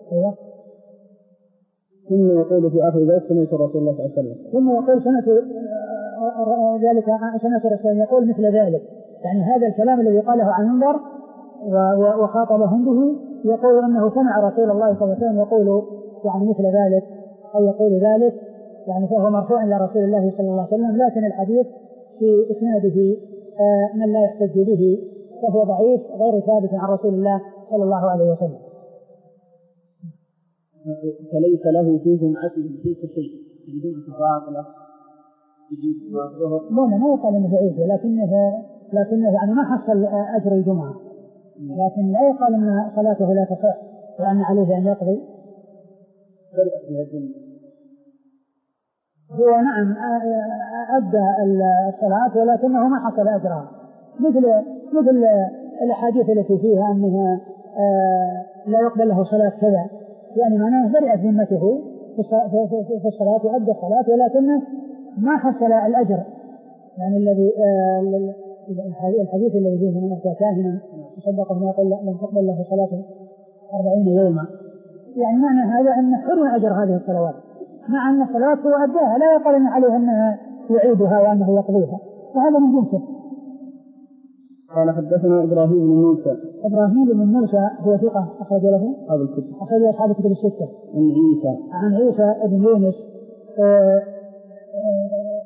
ثم يقول في آخر ذلك سمعت رسول الله صلى الله عليه وسلم. ثم يقول سمعت ذلك سمعت رسول يقول مثل ذلك يعني هذا الكلام الذي قاله عن المنبر وخاطبهم به يقول أنه سمع رسول الله صلى الله عليه وسلم يقول يعني مثل ذلك أو يقول ذلك يعني فهو مرفوع إلى رسول الله صلى الله عليه وسلم. لكن الحديث في إسناده من لا يحتج به فهو ضعيف غير ثابت عن رسول الله صلى الله عليه وسلم. فليس له في جمعته تلك شيء جمعة باطلة لا ما يقال انه ضعيف لكنه لكنه يعني ما حصل اجر الجمعة لكن لا يقال ان صلاته لا تصح وان عليه ان يقضي. هو نعم ادى الصلاة ولكنه ما حصل اجرها مثل مثل الاحاديث التي فيها انها لا يقبل له صلاة كذا يعني معناه برئت ذمته في الصلاة وأدى الصلاة ولكنه ما حصل الأجر يعني الذي الحديث الذي فيه من أتى كاهنا يصدق بما يقول لم تقبل له صلاة أربعين يوما يعني معنى هذا أن حرم أجر هذه الصلوات مع أن الصلاة هو أداها لا يقال أن عليه أنها يعيدها وأنه يقضيها وهذا من جنسه. قال حدثنا إبراهيم بن موسى. إبراهيم بن موسى هو ثقة أخرج له أصحاب الكتب أخرج له أصحاب الكتب الستة. عن عيسى عن عيسى بن يونس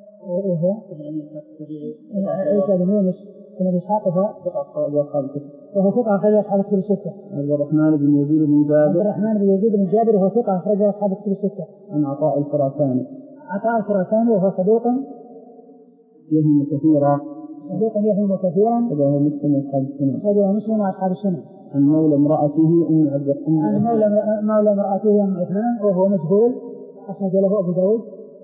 وهو عيسى بن يونس بن إسحاق ثقة أخرج أصحاب الكتب وهو ثقة أخرجه أصحاب الكتب الستة. عبد الرحمن بن يزيد بن جابر عبد الرحمن بن يزيد بن جابر وهو ثقة أخرجه أصحاب الكتب الستة. عن عطاء الخراساني. عطاء الخراساني وهو صدوق يهم كثيرا صدوق يهم كثيرا وهو مسلم وأصحاب السنن. وهو مسلم وأصحاب السنن. عن مولى امرأته أم عبد الرحمن. عن مولى مولى امرأته أم عثمان وهو مجهول أخرج له أبو داود.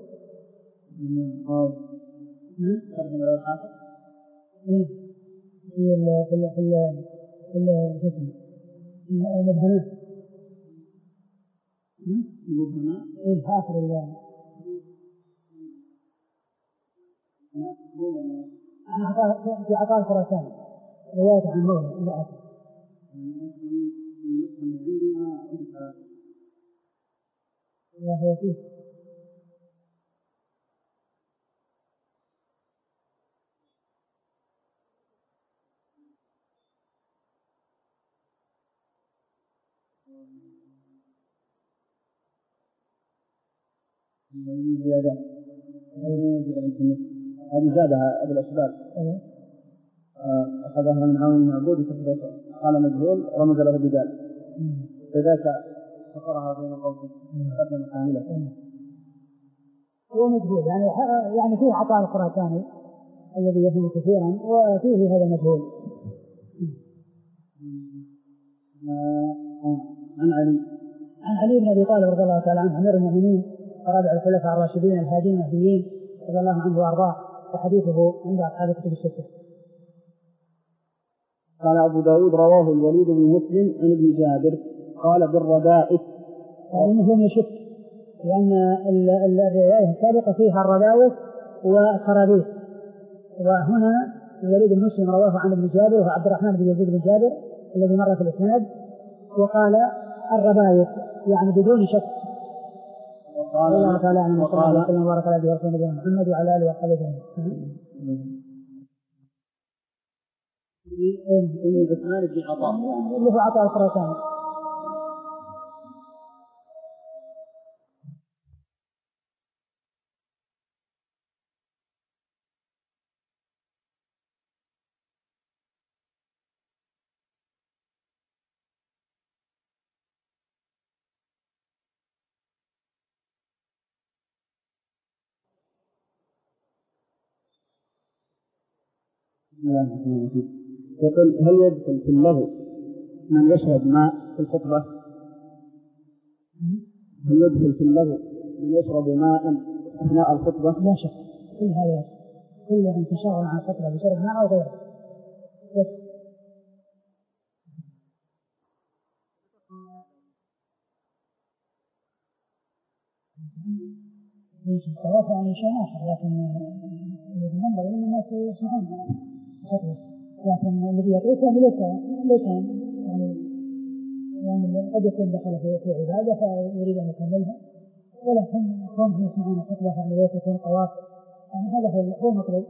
قال ترجم له الحافظ في في ال في ال في ال في ال المبهمات المبهمات في آخر ال في عطاء الخراساني رواية عن مولى امرأته. وهو فيه هذه زادها أبو الأشبال أخذها من عون المعبود قال مجهول رمز له بذلك فذاك سفرها بين قوسين قدم كاملة. هو مجهول يعني يعني فيه عطاء الخراساني الذي يهم كثيرا وفيه هذا مجهول. عن علي عن علي بن أبي طالب رضي الله تعالى عنه أمير المؤمنين ورابع الخلفاء الراشدين الهادين المهديين رضي الله عنه وأرضاه وحديثه عند أصحاب الكتب الستة. قال أبو داود رواه الوليد بن مسلم عن ابن جابر قال بالربائث لأنه لم يشك لأن الرواية السابقة فيها الربائث والخرابيث وهنا الوليد بن مسلم رواه عن ابن جابر وهو عبد الرحمن بن يزيد بن جابر الذي مر في الإسناد وقال الربائث يعني بدون شك. وقال الله تعالى عن صلى الله عليه وسلم وبارك على نبينا محمد وعلى آله وصحبه وسلم. من عثمان بن عطاء اللي هو عطاء الخراساني. يقول هل يدخل في اللغو من يشرب ماء في الخطبة؟ هل يدخل في اللغو من يشرب ماء أثناء الخطبة؟ لا شك كل هذا كل انتشار عن الخطبة بشرب ماء أو غيره. ليش الطواف عن شيء آخر لكن الذي ينبغي أن الناس يسمعون خطبة لكن الذي يدعوه ليس ليس يعني يعني قد يكون دخل في في عبادة فيريد أن يكملها ولكن كونهم يسمعون خطبة يعني ليس يكون طواف يعني هذا هو هو المطلوب.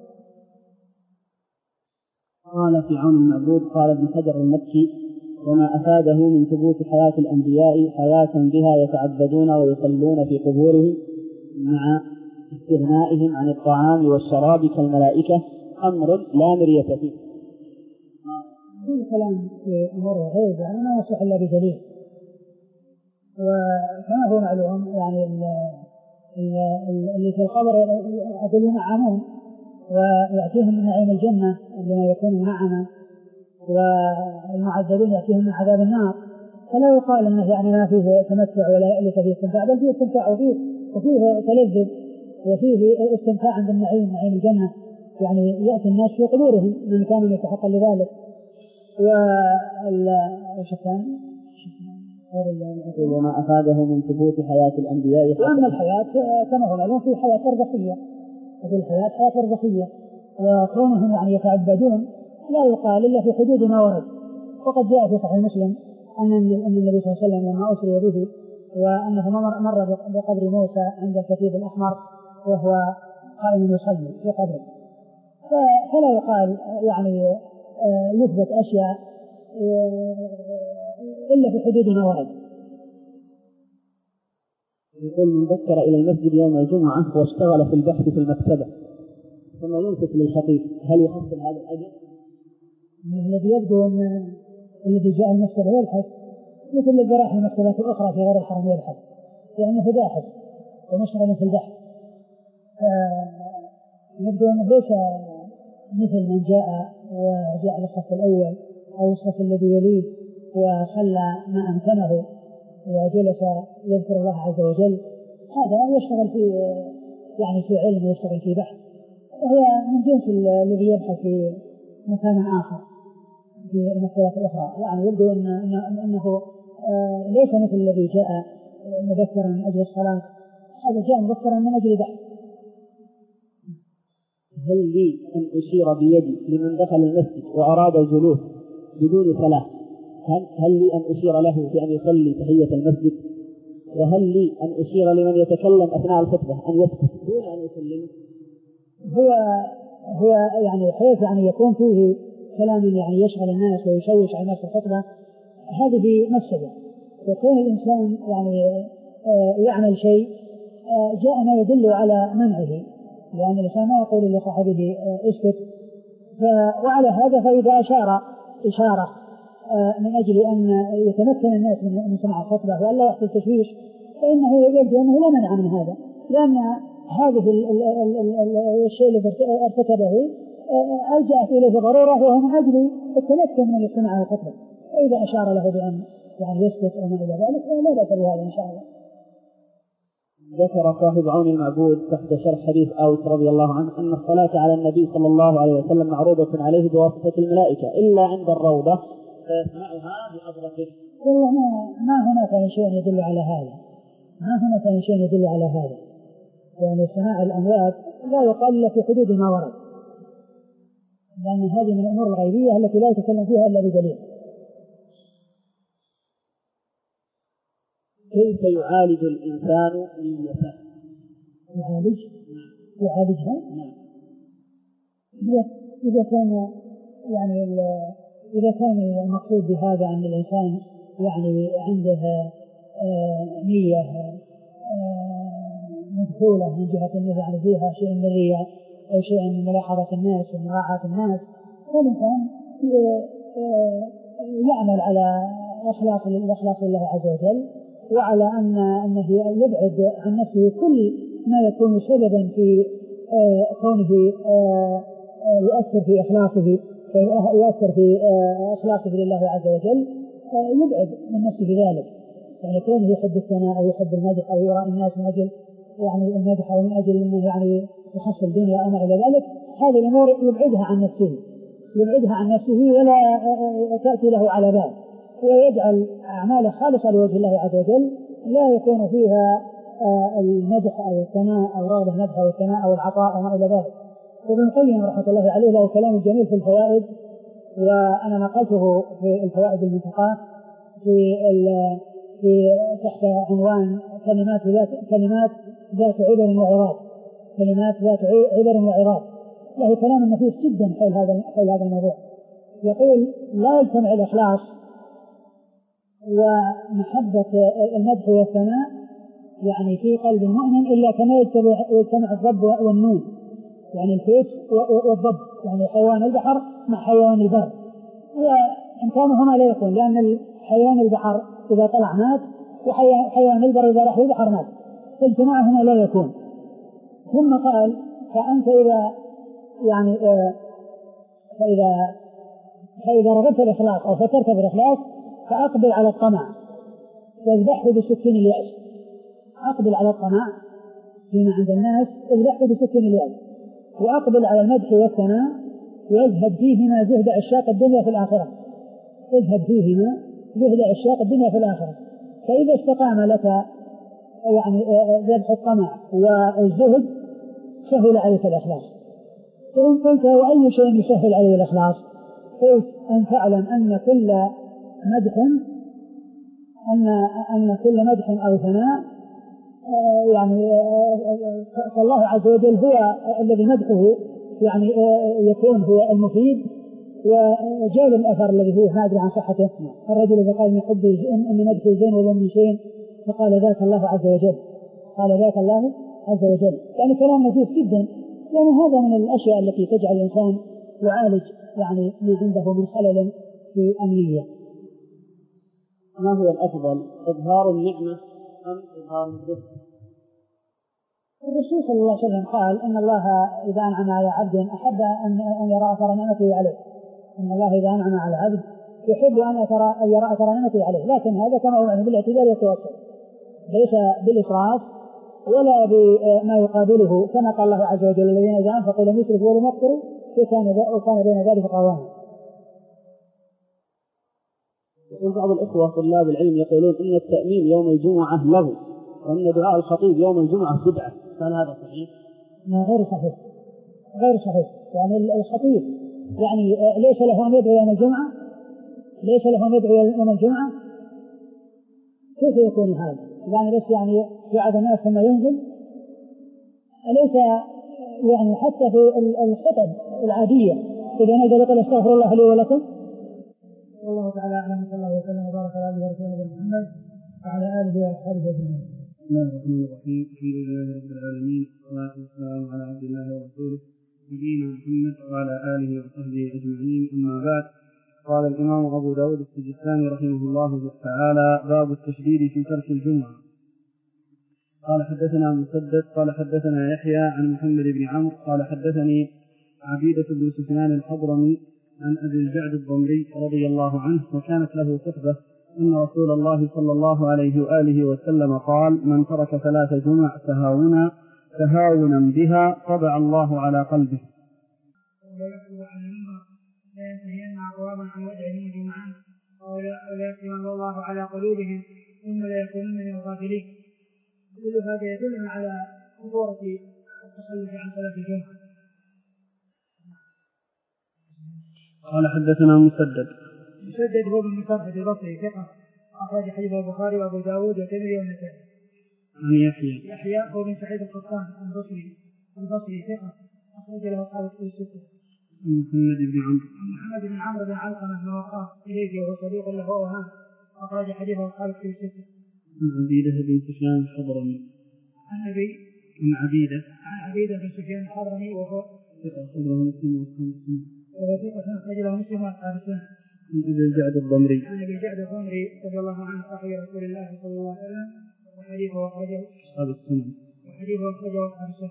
قال في عون المعبود قال ابن حجر المكي وما أفاده من ثبوت حياة الأنبياء حياة بها يتعبدون ويصلون في قبورهم مع استغنائهم عن الطعام والشراب كالملائكة أمر لا مرية فيه. كل كلام في أمور الغيب يعني ما يصح إلا بدليل وكما هو معلوم يعني اللي في القبر يعدلون عامون ويأتيهم من نعيم الجنة عندما يكون منعما والمعذبين يأتيهم من عذاب النار فلا يقال أنه يعني ما فيه تمتع ولا يألف فيه استمتاع بل فيه استمتاع وفيه وفيه تلذذ وفيه استمتاع بالنعيم نعيم الجنة يعني يأتي الناس في قبورهم من كانوا يستحقا لذلك. والشيطان وما أفاده من ثبوت حياة الأنبياء وأما الحياة كما هو معلوم في حياة برزخية وفي الحياة حياة برزخية وكونهم يعني يتعبدون لا يقال إلا في حدود ما ورد. وقد جاء في صحيح مسلم أن النبي صلى الله عليه وسلم لما أسري به وأنه مر بقبر موسى عند الكتيب الأحمر وهو قائم يصلي في قبره فلا يقال يعني يثبت أشياء إلا في حدود ما ورد. يقول من ذكر إلى المسجد يوم الجمعة واشتغل في البحث في المكتبة ثم ينفق للخطيب هل يحصل هذا الأجر؟ الذي يبدو أن الذي جاء المكتبة يبحث مثل الذي راح المكتبات الأخرى في غير الحرم يبحث، لأنه باحث ومشغل في البحث. يبدو أنه ليس مثل من جاء وجاء للصف الأول أو الصف الذي يليه وخلى ما أمكنه وجلس يذكر الله عز وجل، هذا يشتغل في يعني في علم ويشتغل في بحث، وهو من جنس الذي يبحث في مكان آخر في المكتبات الأخرى. يعني يبدو أن أنه ليس مثل الذي جاء مبكرا من أجل الصلاة، هذا جاء مبكرا من أجل بحث. هل لي أن أشير بيدي لمن دخل المسجد وأراد الجلوس بدون صلاة؟ هل, هل لي أن أشير له بأن يصلي تحية المسجد؟ وهل لي أن أشير لمن يتكلم أثناء الخطبة أن يسكت دون أن يسلم؟ هو هو يعني حيث يعني يكون فيه كلام يعني يشغل الناس ويشوش على الناس في الخطبة، هذه مفسدة. وكون الإنسان يعني يعمل شيء جاء ما يدل على منعه، لأن الإنسان ما يقول لصاحبه اسكت. وعلى هذا فإذا أشار إشارة من أجل أن يتمكن الناس من سماع الخطبة وأن لا يحصل تشويش، فإنه يبدو أنه لا منع من هذا، لأن هذا الشيء الذي ارتكبه ألجأت إليه ضرورة وهو من أجل التمكن من الاستماع الخطبة. فإذا أشار له بأن يعني يسكت أو ما إلى ذلك لا بأس بهذا إن شاء الله. ذكر صاحب عون المعبود تحت شرح حديث أوس رضي الله عنه أن الصلاة على النبي صلى الله عليه وسلم معروضة عليه بواسطة الملائكة إلا عند الروضة فيسمعها بأبرته. والله ما, ما هناك شيء يدل على هذا، ما هناك شيء يدل على هذا، يعني سماع الأموات لا يقال إلا في حدود ما ورد، لأن هذه من الأمور الغيبية التي لا يتكلم فيها إلا بدليل. كيف يعالج الإنسان نيته؟ يعالج يعالجها نعم. إذا كان يعني إذا كان المقصود بهذا أن الإنسان يعني عنده نية مدخولة من جهة أنه يعني فيها شيء من الرياء أو شيء من ملاحظة الناس ومراعاة الناس، فالإنسان يعمل على إخلاص الإخلاص لله عز وجل، وعلى أن أنه يبعد عن نفسه كل ما يكون سببا في كونه يؤثر في إخلاصه يؤثر في إخلاصه لله عز وجل، يبعد من نفسه بذلك. يعني كونه يحب الثناء أو يحب المدح أو يرى الناس من أجل يعني المدح أو من أجل أنه يعني يحصل الدنيا أو ما إلى ذلك، هذه الأمور يبعدها عن نفسه يبعدها عن نفسه ولا تأتي له على بال، ويجعل أعماله خالصة لوجه الله عز وجل، لا يكون فيها المدح أو الثناء أو رغبة المدح أو الثناء أو العطاء وما إلى ذلك. وابن القيم رحمة الله عليه له كلام جميل في الفوائد، وأنا نقلته في الفوائد المنتقاة في في تحت عنوان كلمات ذات كلمات ذات عبر وعظات كلمات ذات عبر وعظات له كلام نفيس جدا حول هذا حول هذا الموضوع. يقول: لا يجتمع الإخلاص ومحبة المدح والثناء يعني في قلب المؤمن إلا كما يجتمع الضب والنون، يعني الحوت والضب، يعني حيوان البحر مع حيوان البر، وإمكانهما لا يكون، لأن حيوان البحر إذا طلع مات وحيوان البر إذا راح البحر مات، فاجتماعهما لا يكون. ثم قال: فأنت إذا يعني فإذا فإذا رغبت الإخلاص أو فكرت بالإخلاص فأقبل على الطمع واذبحه بسكين اليأس. أقبل على الطمع فيما عند الناس، اذبحه بسكين اليأس، وأقبل على المدح والثناء واذهب فيهما زهد عشاق الدنيا في الآخرة اذهب فيهما زهد عشاق الدنيا في الآخرة. فإذا استقام لك يعني ذبح الطمع والزهد سهل عليك الإخلاص. فإن قلت: وأي شيء يسهل عليه الإخلاص؟ قلت: أن تعلم أن كل مدح أن أن كل مدح أو ثناء يعني فالله عز وجل هو الذي مدحه يعني يكون هو المفيد، وجال الأثر الذي هو ما أدري عن صحته. الرجل إذا قال: من حبي إن مدحي زين وذم شيء، فقال: ذاك الله عز وجل قال ذاك الله عز وجل. يعني كلام نفيس جدا، يعني هذا من الأشياء التي تجعل الإنسان يعالج يعني ما عنده من خلل في النية. ما هو الأفضل إظهار النعمة أم إظهار الضد؟ الرسول صلى الله عليه وسلم قال إن الله إذا أنعم على عبد أحب أن يرى أثر نعمته عليه. إن الله إذا أنعم على عبد يحب أن يرى أثر نعمته عليه، لكن هذا كما هو بالاعتدال والتوسط، ليس بالإسراف ولا بما يقابله، كما قال الله عز وجل الذين إذا أنفقوا لم يسرفوا ولم يقتروا وكان بين ذلك قواما. يقول بعض الإخوة طلاب العلم يقولون إن التأمين يوم الجمعة لغو، وإن دعاء الخطيب يوم الجمعة بدعة، هل هذا صحيح؟ غير صحيح، غير صحيح. يعني الخطيب يعني ليس له أن يدعو يوم الجمعة، ليس له أن يدعو يوم الجمعة، كيف يكون هذا؟ يعني بس يعني يعد الناس ثم ينزل، أليس يعني حتى في الخطب العادية إذا نزل يقول استغفر الله لي ولكم. والله تعالى أعلم، صلى الله وسلم وبارك على عبده ورسوله محمد وعلى آله وأصحابه أجمعين. بسم الله الرحمن الرحيم، الحمد لله رب العالمين، والصلاة والسلام على عبد الله ورسوله نبينا محمد وعلى آله وصحبه أجمعين، أما بعد. قال الإمام أبو داود السجستاني رحمه الله تعالى: باب التشديد في ترك الجمعة. قال حدثنا مسدد قال حدثنا يحيى عن محمد بن عمرو قال حدثني عبيدة بن سفيان الحضرمي عن أبي الجعد الضمري رضي الله عنه، وكانت له صحبة أن رسول الله صلى الله عليه وآله وسلم قال: من ترك ثلاث جمع تهاونا تهاونا بها طبع الله على قلبه. لا ينتهين أقواما عن وجههم جمعا ولا يكتمن الله على قلوبهم ثم لا يكونن من الغافلين. كل هذا يدلنا على خطورة التخلف عن صلاة الجمعة. قال حدثنا مسدد مسدد هو بن مسرحد البصري ثقة أخرج حديث البخاري وأبو داود والترمذي والنسائي. عن يحيى يحيى هو بن سعيد القطان البصري البصري ثقة أخرج له أصحاب الكتب الستة. محمد بن عمرو محمد بن عمرو بن علقمة بن وقاص إليه وهو صديق له وهام أخرج حديثه أصحاب الكتب الستة. عن عبيدة بن سفيان الحضرمي عن أبي عن عبيدة عن عبيدة بن سفيان الحضرمي وهو أخرجه مسلم وأصحاب السنة. وهو ثقة أخرج له مسلم وأصحاب السنة. عن أبي الجعد الضمري عن أبي الجعد الضمري رضي الله عنه صحابي رسول الله صلى الله عليه وسلم وحديثه أخرجه أصحاب السنة. وحديثه أخرجه أصحاب السنة.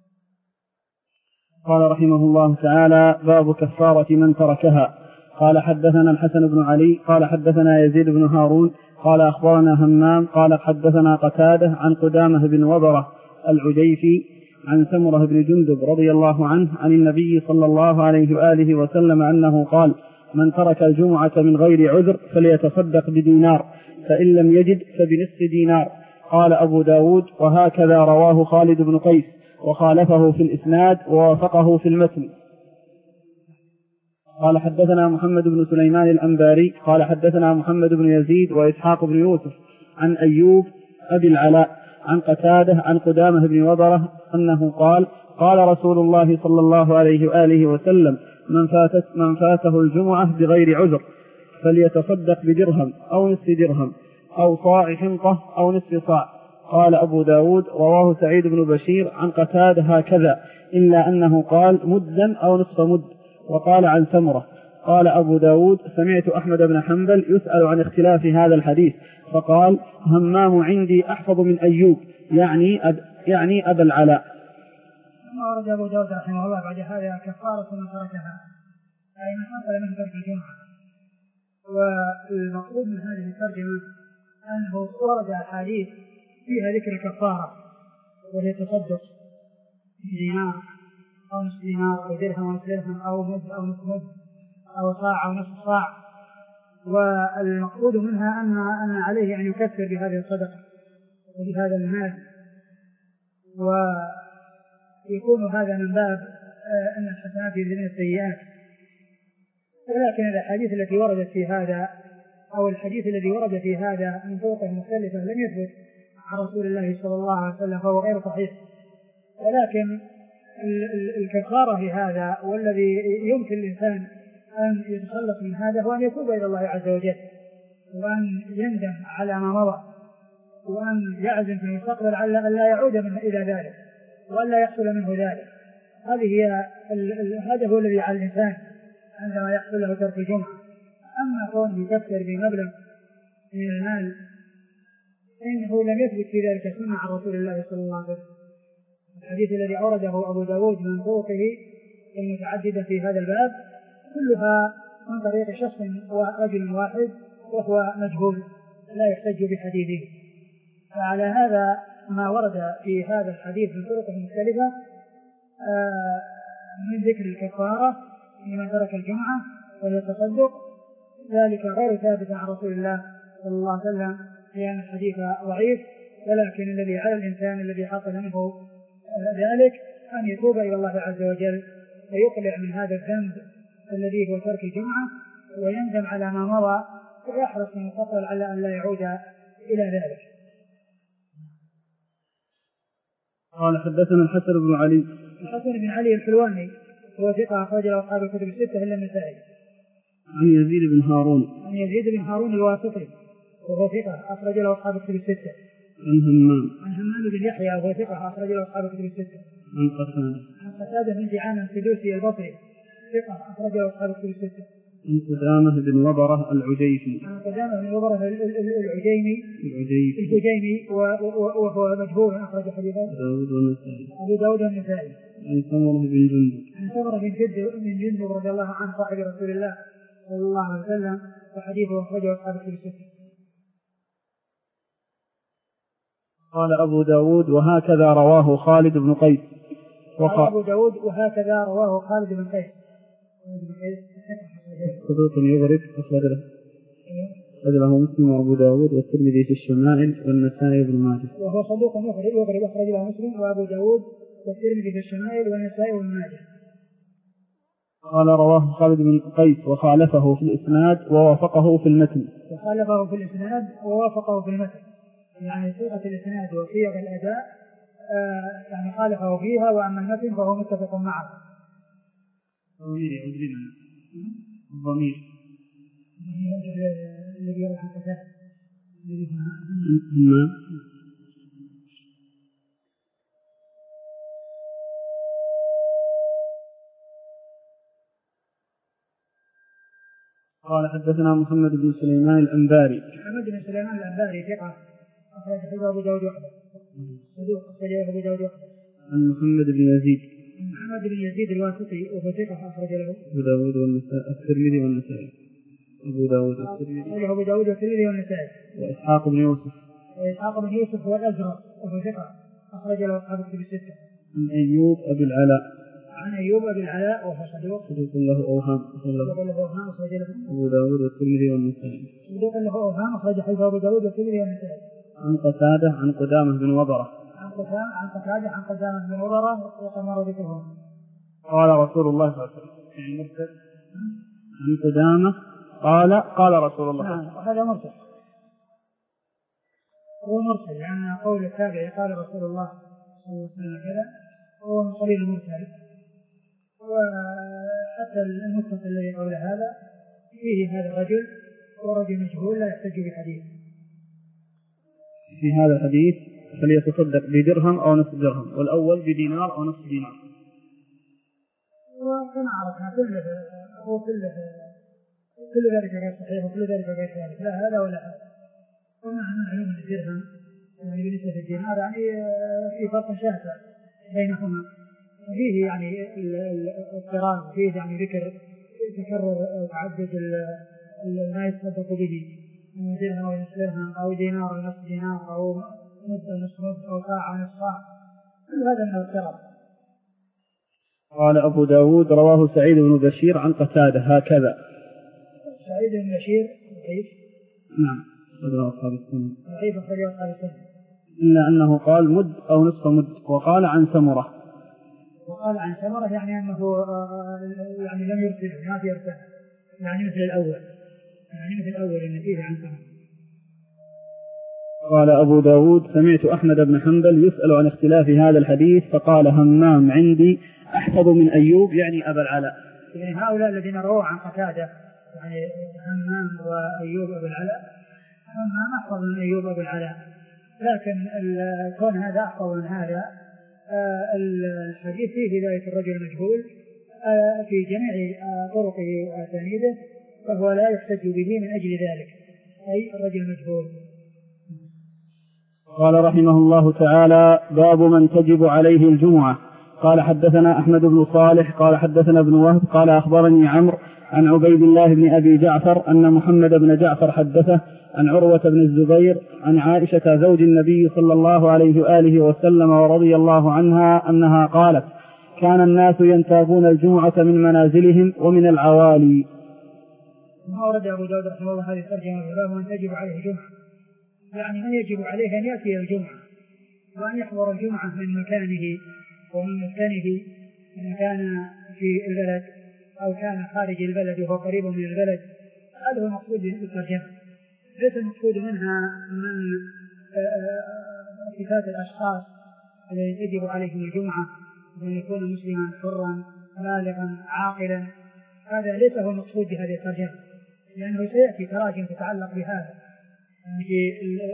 قال رحمه الله تعالى: باب كفارة من تركها. قال حدثنا الحسن بن علي قال حدثنا يزيد بن هارون قال أخبرنا همام قال حدثنا قتادة عن قدامة بن وبرة العجيفي عن سمرة بن جندب رضي الله عنه عن النبي صلى الله عليه وآله وسلم أنه قال: من ترك الجمعة من غير عذر فليتصدق بدينار، فإن لم يجد فبنصف دينار. قال أبو داود: وهكذا رواه خالد بن قيس، وخالفه في الإسناد ووافقه في المتن. قال حدثنا محمد بن سليمان الأنباري قال حدثنا محمد بن يزيد وإسحاق بن يوسف عن أيوب أبي العلاء عن قتادة عن قدامة بن وبرة أنه قال: قال رسول الله صلى الله عليه وآله وسلم: من, فاتت من فاته الجمعة بغير عذر فليتصدق بدرهم أو نصف درهم أو صاع حنطة أو نصف صاع. قال أبو داود: رواه سعيد بن بشير عن قتادة هكذا، إلا أنه قال مدا أو نصف مد. وقال عن سمرة. قال أبو داود: سمعت أحمد بن حنبل يسأل عن اختلاف هذا الحديث فقال: همام عندي أحفظ من أيوب، يعني أب يعني أبا العلاء. ثم ورد أبو داود رحمه الله بعد هذا كفارة من تركها، أي من حصل من ترك الجمعة. والمقصود من هذه الترجمة أنه ورد أحاديث فيها ذكر الكفارة، وهي تصدق بدينار أو نصف دينار أو درهم أو نصف درهم أو مد أو نصف مد أو صاع أو نصف صاع. والمقصود منها أن أن عليه أن يكفر بهذه الصدقة وبهذا المال، ويكون هذا من باب أن الحسنات يذهبن السيئات. ولكن الأحاديث التي وردت في هذا أو الحديث الذي ورد في هذا من طرق مختلفة لم يثبت عن رسول الله صلى الله عليه وسلم، فهو غير صحيح. ولكن الكفارة في هذا والذي يمكن الإنسان أن يتخلص من هذا هو أن يتوب إلى الله عز وجل، وأن يندم على ما مضى، وأن يعزم في المستقبل على أن لا يعود منه إلى ذلك وأن لا يحصل منه ذلك. هذه هي هذا هو الذي على الإنسان عندما يحصل له ترك الجمعة. أما كونه يكفر بمبلغ من المال إنه لم يثبت في ذلك سنة عن رسول الله صلى الله عليه وسلم. الحديث الذي أورده أبو داود من طرقه المتعددة في هذا الباب كلها من طريق شخص ورجل واحد وهو مجهول لا يحتج بحديثه. فعلى هذا ما ورد في هذا الحديث من طرق مختلفة من ذكر الكفارة لمن ترك الجمعة والتصدق ذلك غير ثابت عن رسول الله صلى الله عليه وسلم لأن الحديث ضعيف، ولكن الذي على الإنسان الذي حصل منه ذلك أن يتوب إلى الله عز وجل ويقلع من هذا الذنب الذي هو ترك الجمعة ويندم على ما مضى ويحرص من المستقبل على أن لا يعود إلى ذلك. قال حدثنا الحسن بن علي. الحسن بن علي الحلواني هو ثقة أخرج له أصحاب الكتب الستة إلا النسائي. عن يزيد بن هارون. عن يزيد بن هارون الواسطي وهو ثقة أخرج له أصحاب الكتب الستة. عن همام. عن همام بن يحيى وهو ثقة أخرج له أصحاب الكتب الستة. عن قتادة. عن قتادة بن دعامة السدوسي البصري ثقة أخرج له أصحاب الكتب الستة. عن قدامة بن وبرة العجيفي. عن قدامة بن وبرة العجيمي العجيفي العجيمي وهو مجهول أخرج حديثه داود والنسائي. أبو داود والنسائي. عن سمرة بن جندب. عن سمرة بن جندب بن جندب رضي الله عنه صاحب رسول الله صلى الله عليه وسلم وحديثه أخرجه أصحاب الكتب الستة. قال أبو داود وهكذا رواه خالد بن قيس. قال أبو داود وهكذا رواه خالد بن قيس. صدوق يغرب أخرج له أخرج له مسلم وأبو داود والترمذي في الشمائل والنسائي بن ماجه. وهو صدوق يغرب أخرج له مسلم وأبو داود والترمذي في الشمائل والنسائي بن ماجه. قال رواه خالد بن قيس وخالفه في الإسناد ووافقه في المتن. وخالفه في الإسناد ووافقه في المتن يعني صيغة الإسناد وصيغ الأداء آه يعني خالفه فيها، وأما المتن فهو متفق معه. الضمير يعود لمن؟ الضمير الذي يروح عن قتادة قال حدثنا محمد بن سليمان الأنباري. محمد بن سليمان الأنباري ثقة أخرج حديثه أبو داود وحده صدوق أخرجه أبو داود وحده. عن محمد بن يزيد. محمد بن يزيد الواسطي وهو ثقة أخرج له أبو داود والنسائي الترمذي والنسائي. أبو داود والترمذي. أبو داود والترمذي والنسائي. وإسحاق بن يوسف. وإسحاق بن يوسف هو الأزرق وهو ثقة أخرج له أصحاب الكتب الستة. عن أيوب أبي العلاء. عن أيوب أبي العلاء وهو صدوق صدوق له أوهام أخرج له أبو داود والترمذي والنسائي. صدوق له أوهام أخرج حديث أبو داود والترمذي والنسائي. عن قتادة عن قدامة بن وبرة. عن قتادة عن قتادة عن قدامة بن وبرة وقمر ذكره. قال رسول الله صلى الله عليه وسلم يعني مرسل. عن قدامة قال قال رسول الله. نعم هذا مرسل. هو مرسل لأن يعني قول التابعي قال رسول الله صلى الله عليه وسلم كذا هو من قبيل المرسل. وحتى المتصل الذي قول هذا فيه هذا الرجل ورجل مجهول لا يحتج بحديث. في هذا الحديث فليتصدق بدرهم أو نصف درهم، والأول بدينار أو نصف دينار. وكما عرفنا كله هو كله كل ذلك غير صحيح وكل ذلك غير ثابت لا هذا ولا هذا. ومعنى معلوم الدرهم يعني بالنسبة للدينار يعني في فرق شاسع بينهما، فيه يعني اضطراب فيه يعني ذكر تكرر تعدد ما يتصدق به من درهم أو نصف درهم أو دينار أو نصف دينار أو مد أو نصف مد أو ساعة أو نصف ساعة، كل هذا من الاضطراب. قال أبو داود رواه سعيد بن بشير عن قتادة هكذا. سعيد بن بشير ضعيف. نعم أخرجه أصحاب السنن. ضعيف أخرجه أصحاب السنن. إلا أنه قال مد أو نصف مد. وقال عن سمرة. وقال عن سمرة يعني أنه يعني لم يرسل ما في إرسال يعني مثل الأول يعني مثل الأول إن فيه عن سمرة. قال أبو داود سمعت أحمد بن حنبل يسأل عن اختلاف هذا الحديث فقال همام عندي أحفظ من أيوب يعني أبا العلاء. يعني هؤلاء الذين رووا عن قتادة يعني همام وأيوب أبا العلاء، همام أحفظ من أيوب أبا العلاء، لكن كون هذا أحفظ من هذا الحديث فيه ذلك الرجل المجهول في جميع طرقه وأسانيده، فهو لا يحتج به من أجل ذلك، أي الرجل المجهول. قال رحمه الله تعالى: باب من تجب عليه الجمعة. قال حدثنا أحمد بن صالح قال حدثنا ابن وهب قال أخبرني عمرو عن عبيد الله بن أبي جعفر أن محمد بن جعفر حدثه عن عروة بن الزبير عن عائشة زوج النبي صلى الله عليه وآله وسلم ورضي الله عنها أنها قالت: كان الناس ينتابون الجمعة من منازلهم ومن العوالي. ما ورد أبو داود رحمه الله هذه الترجمة: باب من تجب عليه الجمعة، يعني من يجب عليه أن يأتي الجمعة وأن يحضر الجمعة من مكانه ومن مسكنه إن كان في البلد أو كان خارج البلد وهو قريب من البلد. هذا هو المقصود بالترجمة، ليس المقصود منها من صفات الأشخاص الذين يجب عليهم الجمعة وأن يكون مسلما حرا بالغا عاقلا. هذا ليس هو المقصود بهذه الترجمة، لأنه سيأتي تراجم تتعلق بهذا في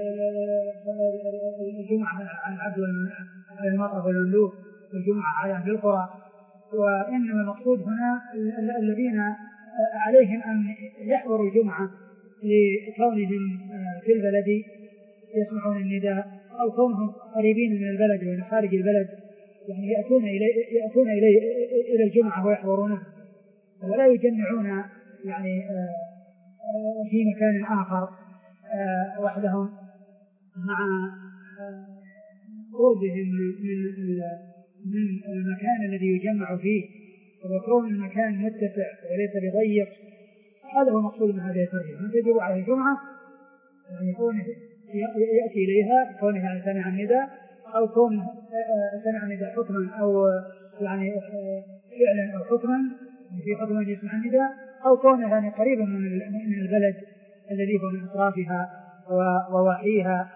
الجمعة عن العبد والمرأة والمملوك والجمعة على أهل القرى. وإنما المقصود هنا الذين عليهم أن يحضروا الجمعة لكونهم في البلد يسمعون النداء أو كونهم قريبين من البلد ومن خارج البلد، يعني يأتون إلى يأتون إلى إلى الجمعة ويحضرونها ولا يجمعون يعني في مكان آخر وحدهم مع قربهم من من المكان الذي يجمع فيه وكون المكان متسع وليس بضيق. هذا هو المقصود من هذه الترجمة: من تجب عليه الجمعة يعني يكون يأتي إليها كونه سمع النداء أو كونه سمع النداء حكما أو يعني فعلا أو حكما في حكم يسمع النداء أو كونه يعني قريبا من البلد الذي هو من أطرافها وواحيها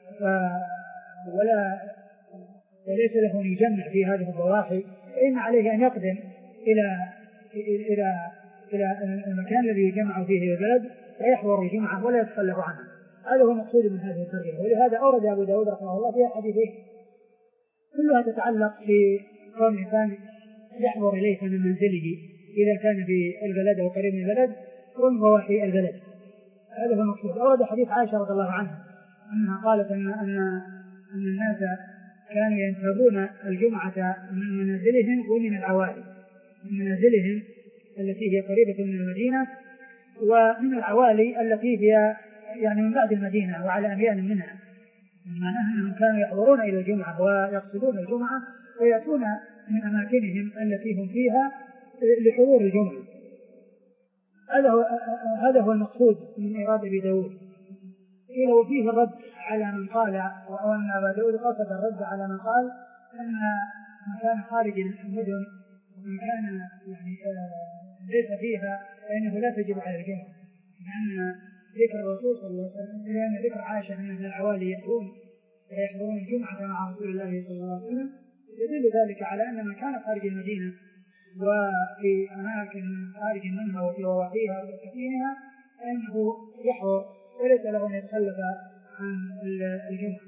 ولا وليس له أن يجمع في هذه الضواحي، فإن عليه أن يقدم إلى إلى إلى المكان الذي يجمع فيه البلد ويحضر الجمعة ولا يتخلف عنها. هذا هو المقصود من هذه الترجمة. ولهذا أورد أبو داود رحمه الله فيها حديثين كلها تتعلق في كون الإنسان يحضر إليه من منزله إذا كان في البلد أو قريب من البلد ومن ضواحي البلد. هذا هو المقصود. أورد حديث عائشة رضي الله عنها أنها قالت أن أن أن الناس كانوا ينتابون الجمعة من منازلهم ومن العوالي، من منازلهم التي هي قريبة من المدينة ومن العوالي التي هي يعني من بعد المدينة وعلى أميال منها، معناها أنهم كانوا يحضرون إلى الجمعة ويقصدون الجمعة ويأتون من أماكنهم التي هم فيها لحضور الجمعة. هذا هو هذا هو المقصود من إيراد أبي داود. قيل وفيه الرد على من قال وأن أبا داود قصد الرد على من قال أن مكان خارج المدن ومن كان يعني ليس فيها فإنه لا تجب على الجمعة، لأن ذكر الرسول صلى الله عليه وسلم لأن ذكر عائشة أن أهل العوالي يأتون ويحضرون الجمعة مع رسول الله صلى الله عليه وسلم يدل ذلك على أن من كان خارج المدينة وفي أماكن خارج منها وفي رواحيها وسكينها فإنه يحضر وليس له أن يتخلف عن الجمعة.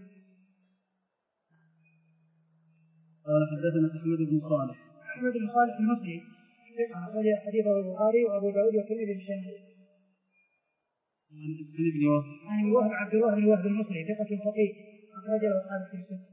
قال حدثنا أحمد بن صالح أحمد بن صالح المصري أخرج حديثه البخاري وأبو داود والترمذي في الشمال. عن وهب عبد الله بن وهب المصري ثقة فقيه أخرج له أصحاب الكتب الستة.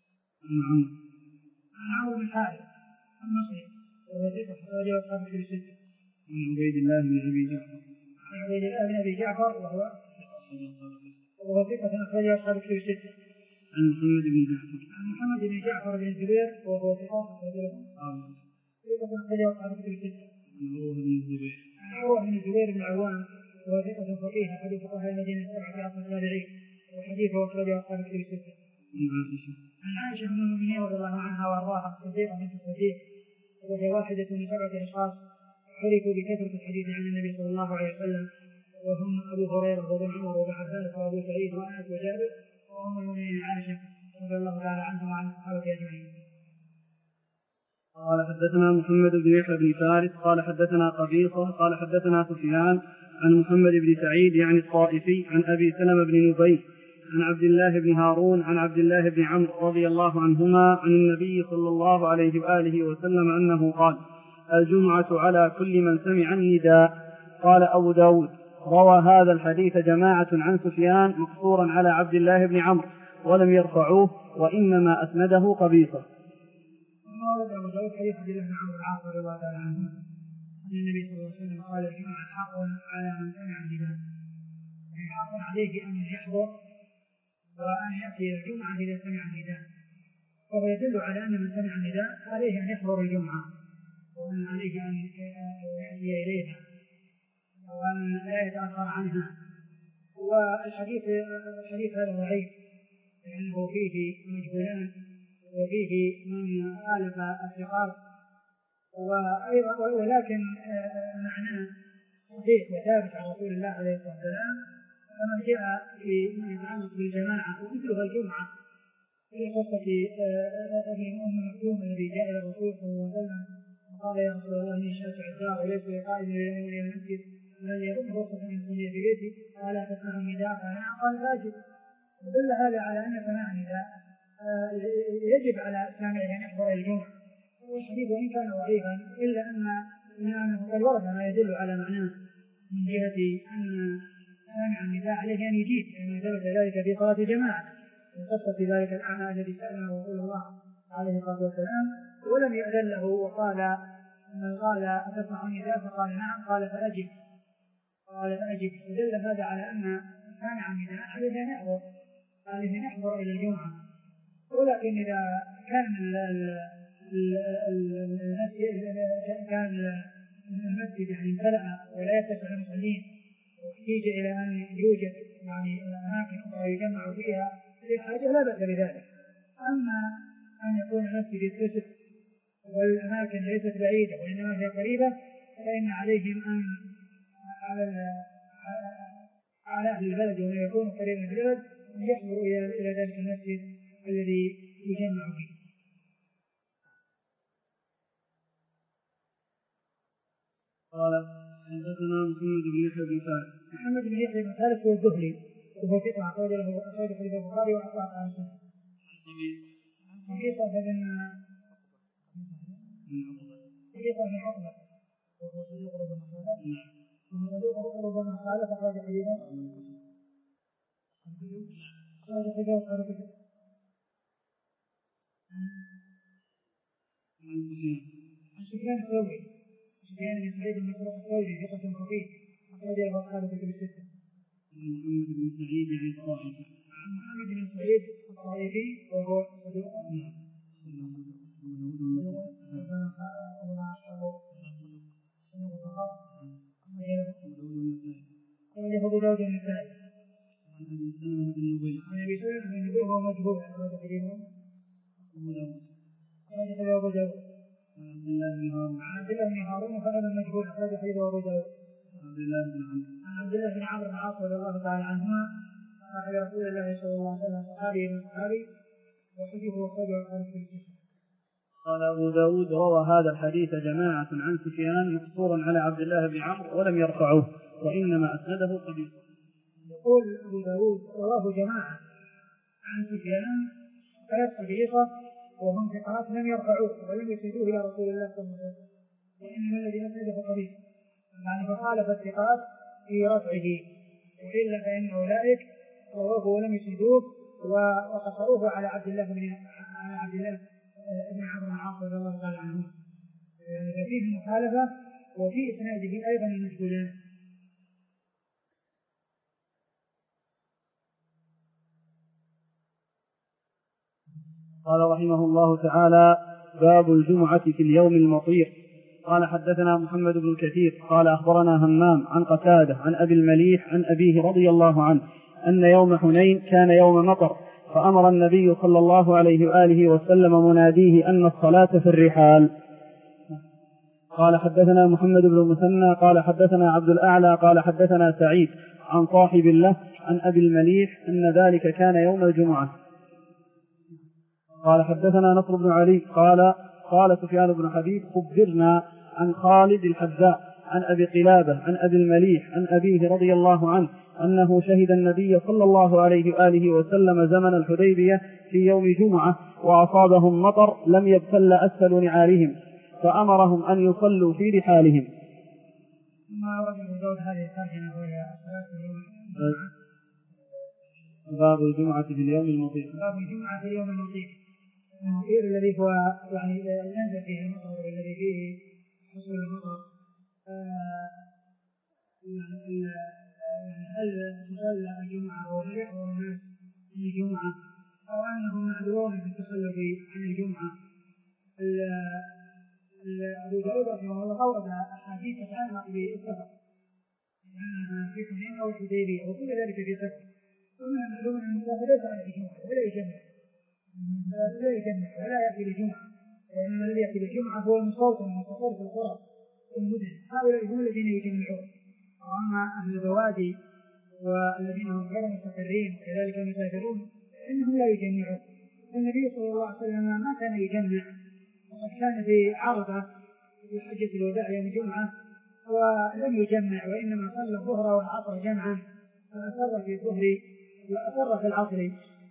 عن عمرو بن حارث المصري وهو ثقة أخرج له أصحاب الكتب الستة. عن عبيد الله بن أبي جعفر عن عبيد الله بن أبي جعفر وهو وهو ثقة أخرج له أصحاب الكتب الستة. عن محمد بن جعفر عن محمد بن جعفر بن الزبير وهو ثقة أخرج له ثقة أخرج له أصحاب الكتب الستة. عن عروة بن الزبير عن عروة بن الزبير بن العوام وهو ثقة فقيه أحد فقهاء المدينة السبعة في عصر التابعين وحديثه أخرجه أصحاب الكتب الستة. عن عائشة عن عائشة أم المؤمنين رضي الله عنها وأرضاها الصديقة بنت الصديق وهي واحدة من سبعة أشخاص عرفوا بكثرة الحديث عن النبي صلى الله عليه وسلم وهم أبو هريرة وابن عمر وابن عباس وأبو سعيد وأنس وجابر وأم المؤمنين عائشة رضي الله تعالى عنها وعن الصحابة أجمعين. قال حدثنا محمد بن يحيى بن فارس قال حدثنا قبيصة قال حدثنا سفيان عن محمد بن سعيد يعني الطائفي عن أبي سلمة بن نبي عن عبد الله بن هارون عن عبد الله بن عمرو رضي الله عنهما عن النبي صلى الله عليه وآله وسلم أنه قال: الجمعة على كل من سمع النداء. قال أبو داود: روى هذا الحديث جماعة عن سفيان مقصورا على عبد الله بن عمرو ولم يرفعوه وإنما أسنده قبيصة. ورد أبو داود حديث عبد الله بن عمرو العاص رضي الله تعالى عنه أن النبي صلى الله عليه وسلم قال الجمعة حق على من سمع النداء، يعني حق عليه أن يحضر وأن يأتي الجمعة إذا سمع النداء، وهو يدل على أن من سمع النداء عليه أن يحضر الجمعة وأن عليه أن يأتي إليها وأن لا يتأخر عنها. والحديث الحديث هذا ضعيف لأنه فيه مجهولان وفيه من خالف الثقات، وأيضا ولكن معناه صحيح وثابت عن رسول الله عليه الصلاة والسلام كما جاء فيما يتعلق بالجماعة ومثلها الجمعة في قصة أم مكتوم الذي جاء إلى الرسول صلى الله عليه وسلم وقال يا رسول الله إني شاسع الدار وليس بقائد إلى المسجد الذي يكون رخصة أن يصلي في بيتي قال تسمع النداء قال فاجب. ودل هذا على أن سماع النداء يجب على سامعه أن يحضر الجمعة، والحديث وإن كان ضعيفا إلا أن أنه قد ورد ما يدل على معناه من جهة أن سامع النداء عليه أن يجيب، لأنه ثبت ذلك في صلاة الجماعة من قصة ذلك الأعمى الذي سأله رسول الله عليه الصلاة والسلام ولم يأذن له وقال قال أتسمع النداء فقال نعم قال فأجب قال فأجب. ودل هذا على أن سامع النداء عليه أن يحضر عليه أن يحضر إلى الجمعة. ولكن إذا كان كان المسجد يعني امتلأ ولا يتسع المصلين واحتاج إلى أن يوجد يعني أماكن أخرى يجمع فيها في حاجة لا بأس بذلك. أما أن يكون المسجد يتسع والأماكن ليست بعيدة وإنما هي قريبة فإن عليهم أن على على أهل البلد ومن يكون قريبا من البلد أن يحضروا إلى ذلك المسجد الذي يجمع فيه. قال حدثنا محمد بن يحيى بن ثالث. محمد بن يحيى بن ثالث هو الزهري وهو ثقة أخرج له أخرج حديث البخاري وأصحاب عن سنة. قبيصة بن قبيصة بن عقبة وهو صديق ربما خالف وهو صديق ربما خالف أخرج حديثه أخرج حديثه أخرج حديثه عن سفيان الثوري سفيان بن سعيد بن مسروق الثوري ثقة فقيه أخرج له أصحاب الكتب الستة. محمد بن سعيد عن الطائفي عن محمد بن سعيد الطائفي وهو صديق أخرجه أبو داود النسائي. عن أبي سلمة بن نبيه وهو مجهول أخرج حديثه أبو داود أخرجه أبو داود. عن عبد الله بن هارون وهذا مجهول أخرج حديثه أبو داود. عن عبد الله بن عمرو بن العاص رضي الله تعالى عنهما صاحب رسول الله صلى الله عليه وسلم صحابي من صحابي وحديثه أخرجه أصحاب الكتب. قال أبو داود روى هذا الحديث جماعة عن سفيان مقصورا على عبد الله بن عمرو ولم يرفعوه وإنما أسنده قبيصة. يقول أبو داود رواه جماعة عن سفيان غير قبيصة وهم ثقات لم يرفعوه ولم يسندوه إلى رسول الله صلى الله عليه وسلم وإنما الذي أسنده قبيصة يعني فخالف الثقات في رفعه وإلا فإن أولئك رواه ولم يسندوه وقصروه على عبد الله بن على عبد الله ابن عمرو بن العاص رضي الله تعالى عنه. يعني ففيه مخالفة وفي إسناده أيضا المشكلات. قال رحمه الله تعالى باب الجمعة في اليوم المطير. قال حدثنا محمد بن كثير قال أخبرنا همام عن قتادة عن أبي المليح عن أبيه رضي الله عنه أن يوم حنين كان يوم مطر فأمر النبي صلى الله عليه وآله وسلم مناديه أن الصلاة في الرحال. قال حدثنا محمد بن المثنى قال حدثنا عبد الأعلى قال حدثنا سعيد عن صاحب له عن أبي المليح أن ذلك كان يوم الجمعة. قال حدثنا نصر بن علي قال قال سفيان بن حبيب خبرنا عن خالد الحذاء عن أبي قلابة عن أبي المليح عن أبيه رضي الله عنه أنه شهد النبي صلى الله عليه وآله وسلم زمن الحديبية في يوم جمعة وأصابهم مطر لم يبتل أسفل نعالهم فأمرهم أن يصلوا في رحالهم. ما ورد أبو داود هذه الترجمة وهي الصلاة في اليوم الجمعة. باب الجمعة في اليوم المطير. باب الجمعة في اليوم المطير. المطير الذي هو يعني ينزل فيه المطر والذي فيه حصول المطر. آه يعني هل تصلى الجمعة أو لا يحضر الناس من الجمعة أو أنهم معذورون في التخلف عن الجمعة. أبو داود رحمه الله أورد أحاديث تتعلق بالسفر لأنها في حنين أو الحديبية وكل ذلك في سفر. ومن المعلوم أن المسافر ليس على الجمعة ولا يجمع ولا يجمع ولا يأتي للجمعة، وإنما الذي يأتي للجمعة هو المستوطن المستقر في القرى والمدن، هؤلاء هم الذين يجمعون. وأما أهل البوادي والذين هم غير مستقرين وكذلك المسافرون فإنهم لا يجمعون. النبي صلى الله عليه وسلم ما كان يجمع، وقد كان في عرفة في حجة الوداع يوم الجمعة ولم يجمع، وإنما صلى الظهر والعصر جمعا، وأسر في الظهر وأسر في العصر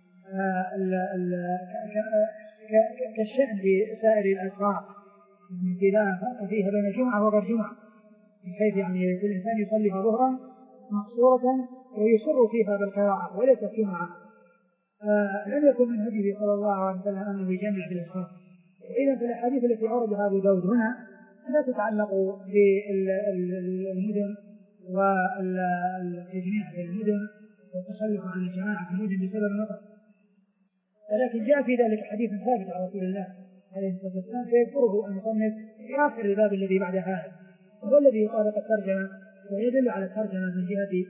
كالشأن في سائر الأسفار، لا فرق فيها بين جمعة وغير جمعة، بحيث يعني كل إنسان يصلي ظهرا مقصورة ويسر فيها بالقراءة وليست جمعة. لم يكن من هديه صلى الله عليه وسلم أنه يجمع في الأسفار. إذا في الأحاديث التي أوردها أبو داود هنا لا تتعلق بالمدن والتجميع في المدن والتخلف عن الجماعة في المدن بسبب المطر، ولكن جاء في ذلك حديث ثابت عن رسول الله عليه الصلاة والسلام سيذكره المصنف في آخر الباب الذي بعد هذا، وهو الذي يطابق الترجمة ويدل على الترجمة من جهة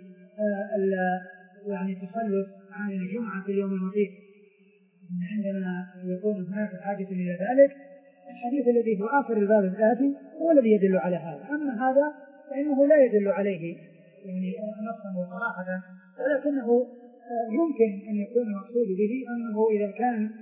يعني التخلف عن الجمعة في اليوم المطير. عندما يكون هناك حاجة إلى ذلك الحديث الذي في آخر الباب الآتي هو الذي يدل على هذا، أما هذا فإنه لا يدل عليه يعني نصا وصراحة، ولكنه يمكن أن يكون المقصود به أنه إذا كان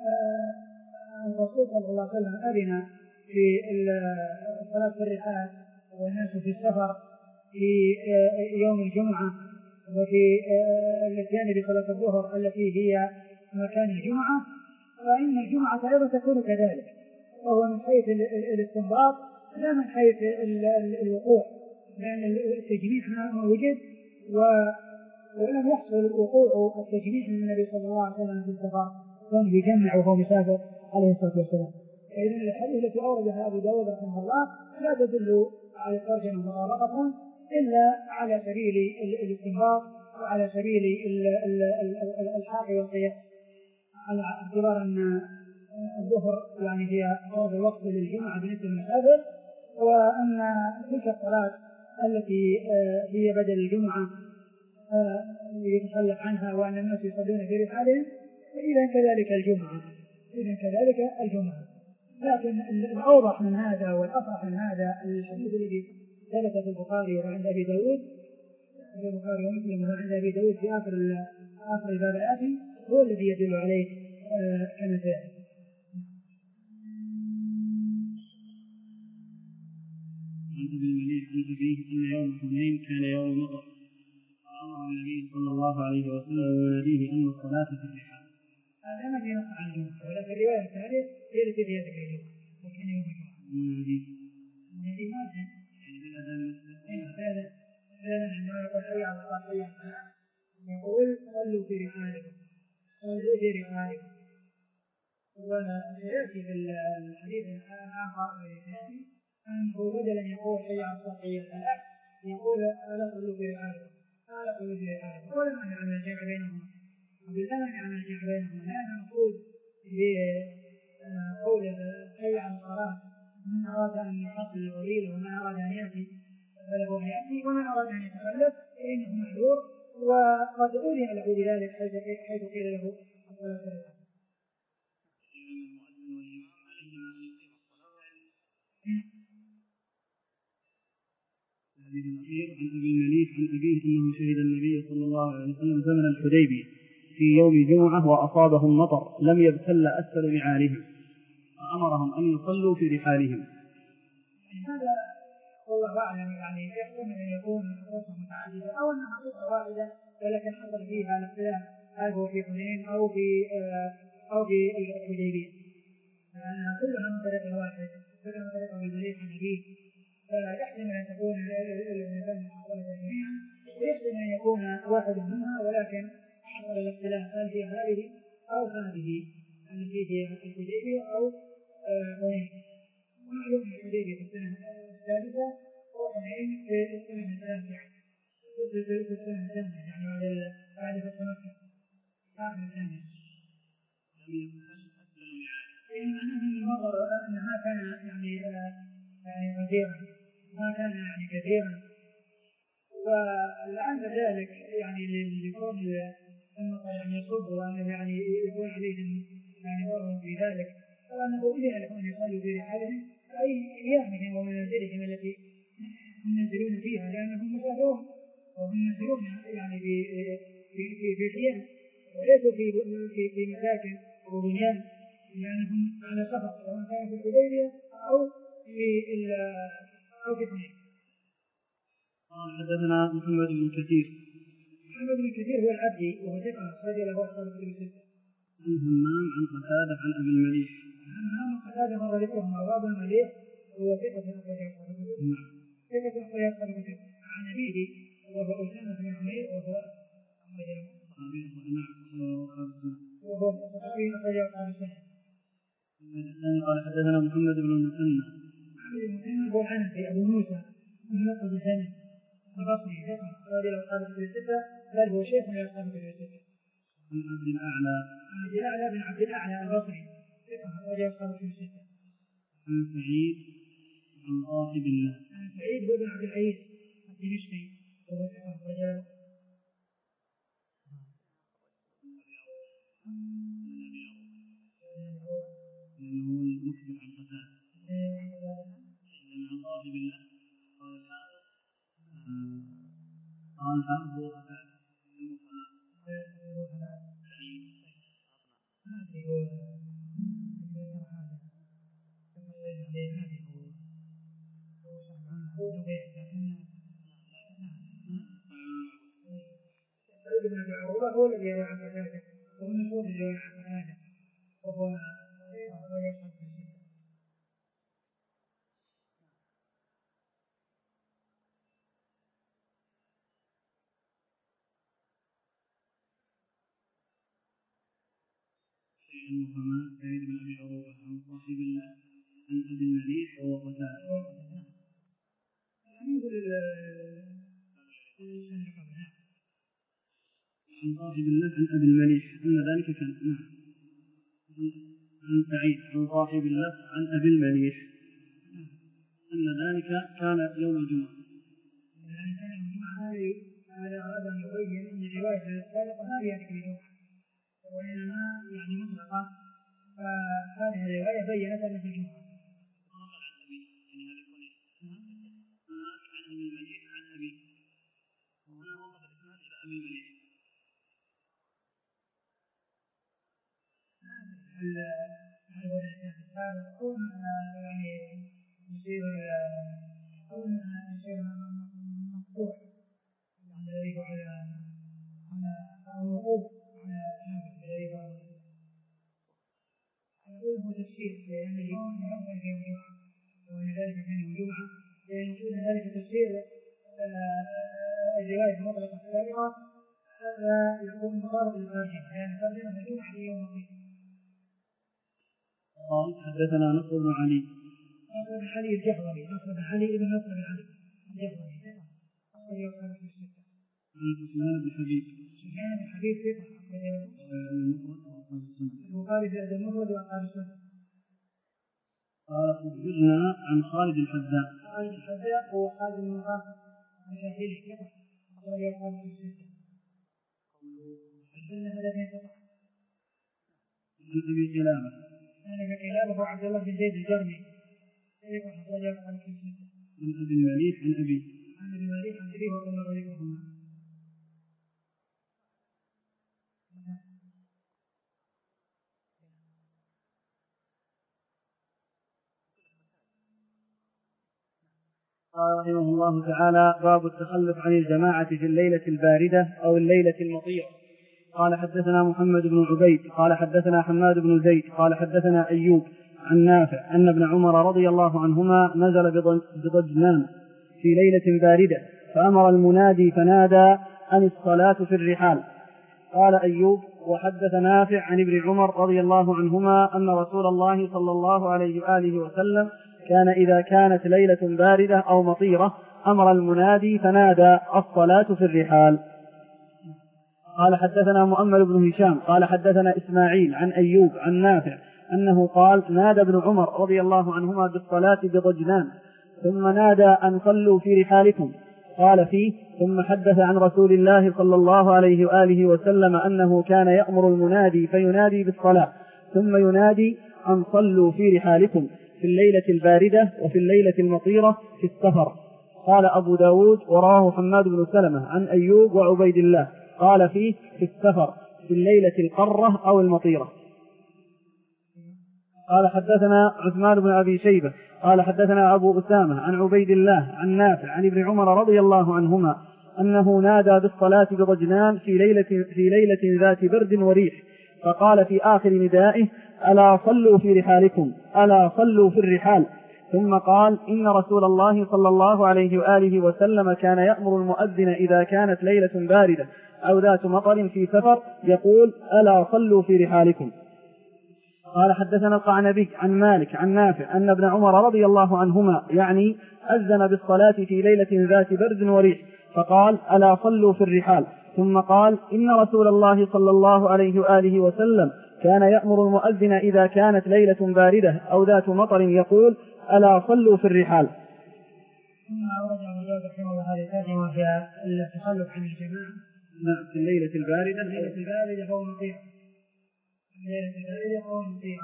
الرسول صلى الله عليه وسلم أذن في الصلاة في الرحال والناس في السفر في يوم الجمعة وفي الاتيان بصلاة الظهر التي هي مكان الجمعة، فإن الجمعة أيضا تكون كذلك، وهو من حيث الاستنباط لا من حيث الوقوع، لأن التجميع ما وجد ولم يحصل وقوع التجميع من النبي صلى الله عليه وسلم في السفر كان يجمع وهو مسافر عليه الصلاة والسلام. فإذن الحديث التي أوردها أبو داود رحمه الله لا تدل على الترجمة مطابقة إلا على سبيل الاستنباط وعلى سبيل الحاق والقياس، على اعتبار أن الظهر يعني هي فرض الوقت للجمعة بالنسبة للمسافر، وأن تلك الصلاة التي هي بدل الجمعة يتخلف عنها وأن الناس يصلون في رحالهم، فإذا كذلك الجمعة إذا كذلك الجمعة. لكن الأوضح من هذا والأصح من هذا الحديث الذي ثبت في البخاري وعند أبي داود في البخاري ومسلم وعند أبي داود في آخر آخر الباب الآتي هو الذي يدل عليه كما سيأتي. عن أبي المليح عن أبيه أن يوم حنين كان يوم مطر، فأمر النبي صلى الله عليه وسلم ونبيه أن الصلاة في الرحال. هذا ما في نص عن الجمعة، ولكن الرواية الثالثة هي التي فيها ذكر الجمعة، وكان يوم الجمعة. النبي النبي ما جاء يعني بالأذان فعلا فعلا عندما يقول حي على الصلاة حي على الصلاة يقول صلوا في رحالكم صلوا في رحالكم. ويأتي في الحديث الآخر أنه بدل أن يقول حي على الصلاة حي على الصلاة يقول ألا صلوا في رحالكم ألا صلوا في رحالكم، ولا مانع من الجمع بينهما، ولا مانع من الجمع بينهما، لأن المقصود بقول حي على الصلاة من أراد أن يحصل الفضيلة ومن أراد أن يأتي فله أن يأتي، ومن أراد أن يتخلف فإنه معذور، وقد أذن له بذلك حيث قيل له الصلاة في الرحال. الحديث الأخير عن أبي المليح عن أبيه أنه شهد النبي صلى الله عليه وسلم زمن الحديبية في يوم جمعة وأصابهم مطر لم يبتل أسفل نعالهم فأمرهم أن يصلوا في رحالهم. هذا والله أعلم، يعني يحتمل أن يكون خصوصا متعددة أو أنها خصوصا واحدة ولكن حصل فيها الاختلاف هل هو في حنين أو في أو في الحديبية، لأنها كلها من طريق واحد، كلها من طريق أبي المليح عن أبيه فيحتمل أن تكون الاثنتان حصلتا جميعا، ويحتمل أن يكون واحد منها ولكن حصل الاختلاف هل هي هذه أو هذه التي هي الحديبية أو حنين. ومعلوم الحديبية في السنة الثالثة وحنين في السنة التاسعة في السنة الثامنة يعني بعد فتح مكة بعد الثانية. يعني معناه أن المطر أن ما كان يعني يعني كثيرا ما كان يعني كثيرا، ولعل ذلك يعني لكون المطر يعني يصب وأنه يعني يكون عليهم يعني ورهم في ذلك، وأنه أذن لهم أن يصلوا في رحالهم أي أيامهم ومنازلهم التي هم ينزلون فيها، لأنهم مسافرون وهم ينزلون يعني في في في في خيام وليسوا في في في مساكن وبنيان، لأنهم على سفر سواء كان في الحديبية أو في أو في حنين. قال حدثنا محمد بن كثير. محمد بن كثير هو العبدي وهو ثقة أخرج له أصحاب الكتب الستة. عن همام عن قتادة عن أبي المليح. همام قتادة مر ذكرهم أبو المليح وهو ثقة أخرج أصحاب الكتب. نعم. ثقة أخرج أصحاب الكتب. عن أبيه وهو أسامة بن عمير وهو أخرج له. نعم. وهو صحابي أخرج أصحاب السنة. الثاني قال حدثنا محمد بن المثنى. محمد بن المثنى هو العنزي أبو موسى الملقب بسنة البصري ثقة أخرج له أصحاب الكتب الستة، بل هو شيخ من أصحاب الكتب الستة. عن عبد الأعلى. عن عبد الأعلى بن عبد الأعلى البصري ثقة أخرج أصحاب الكتب الستة. عن سعيد عن صاحب الله. عن سعيد هو بن عبد العزيز الدمشقي وهو ثقة أخرج له. لأنه هو المكتب عن قتادة. لأن عن صاحب الله قال الحافظ قال الحافظ هو قتادة. سعيد. هذه هو هذا هذه هو هو غير لكن سعيد بن أبي عروبة هو الذي يروي عن قتادة وهو مشهور بالرواية عن قتادة وهو أخرج أصحاب الكتب الستة. المهمات سعيد بن أبي عروبة عن صاحب الله عن أبي المليح وهو قتادة. عن صاحب الله عن أبي المليح أن ذلك كان نعم. عن سعيد عن صاحب الله عن أبي المليح أن ذلك كان يوم الجمعة. يعني كان يوم الجمعة هذا أراد أن يبين أن الرواية السابقة ما هي ذكر الجمعة وإنما يعني مطلقة، فهذه الرواية بينت أنها الجمعة. نقل عن أبي يعني هذا يكون هناك عن أبي المليح عن أبي وهنا وقف الإسناد إلى أبي المليح. هل هل هو الإسناد السابق أو يعني يصير أو يصير مقطوع يعني الذي هو على على أو موقوف على هذا الذي هو على هو تفسير لأن اليوم اليوم كان يوم جمعة وأن ذلك كان يوم جمعة، لأن يقول ذلك تفسير الرواية المطلقة السابقة هذا يكون مطابق للترجمة لأن ترجمة الجمعة في يوم الخميس. قال حدثنا نصر بن علي. نصر بن علي الجهضمي نصر بن علي ابن نصر بن علي الجهضمي ثقة أخرج أصحاب الكتب الستة. عن سفيان بن حبيب. سفيان بن حبيب ثقة أخرج البخاري في الأدب المفرد وأصحاب السنة. قال أخبرنا عن خالد الحذاء. خالد الحذاء هو خالد بن مغافر الشاهلي ثقة أخرج أصحاب الكتب الستة. السنة هذا فيه ثقة. عن أبي قلابة. عن أبي قلابة هو عبد الله بن زيد الجرمي ثقة أخرج أصحاب الكتب الستة. عن أبي المليح عن أبي. عن أبي المليح عن أبيه وقد مر ذكرهما. قال رحمه الله تعالى: باب التخلف عن الجماعة في الليلة الباردة أو الليلة المطيرة. قال حدثنا محمد بن عبيد قال حدثنا حماد بن زيد قال حدثنا أيوب عن نافع أن ابن عمر رضي الله عنهما نزل بضجنان في ليلة باردة فأمر المنادي فنادى أن الصلاة في الرحال. قال أيوب وحدث نافع عن ابن عمر رضي الله عنهما أن رسول الله صلى الله عليه وآله وسلم كان إذا كانت ليلة باردة أو مطيرة أمر المنادي فنادى الصلاة في الرحال. قال حدثنا مؤمل بن هشام قال حدثنا إسماعيل عن أيوب عن نافع أنه قال نادى ابن عمر رضي الله عنهما بالصلاة بضجنان ثم نادى أن صلوا في رحالكم. قال فيه ثم حدث عن رسول الله صلى الله عليه وآله وسلم أنه كان يأمر المنادي فينادي بالصلاة ثم ينادي أن صلوا في رحالكم في الليلة الباردة وفي الليلة المطيرة في السفر. قال أبو داود وراه حماد بن سلمة عن أيوب وعبيد الله قال فيه في السفر في الليلة القرة أو المطيرة. قال حدثنا عثمان بن أبي شيبة قال حدثنا أبو أسامة عن عبيد الله عن نافع عن ابن عمر رضي الله عنهما أنه نادى بالصلاة بضجنان في ليلة, في ليلة ذات برد وريح فقال في آخر ندائه ألا صلوا في رحالكم ألا صلوا في الرحال. ثم قال إن رسول الله صلى الله عليه وآله وسلم كان يأمر المؤذن إذا كانت ليلة باردة أو ذات مطر في سفر يقول ألا صلوا في رحالكم. قال حدثنا القعنبي عن مالك عن نافع أن ابن عمر رضي الله عنهما يعني أذن بالصلاة في ليلة ذات برد وريح فقال ألا صلوا في الرحال. ثم قال إن رسول الله صلى الله عليه وآله وسلم كان يأمر المؤذن إذا كانت ليلة باردة أو ذات مطر يقول ألا صلوا في الرحال. ثم أورد أبو داود رحمه الله هذه الترجمة وهي التخلف عن الجماعة. نعم في الليلة الباردة الليلة الباردة أو المطيرة الليلة الباردة أو المطيرة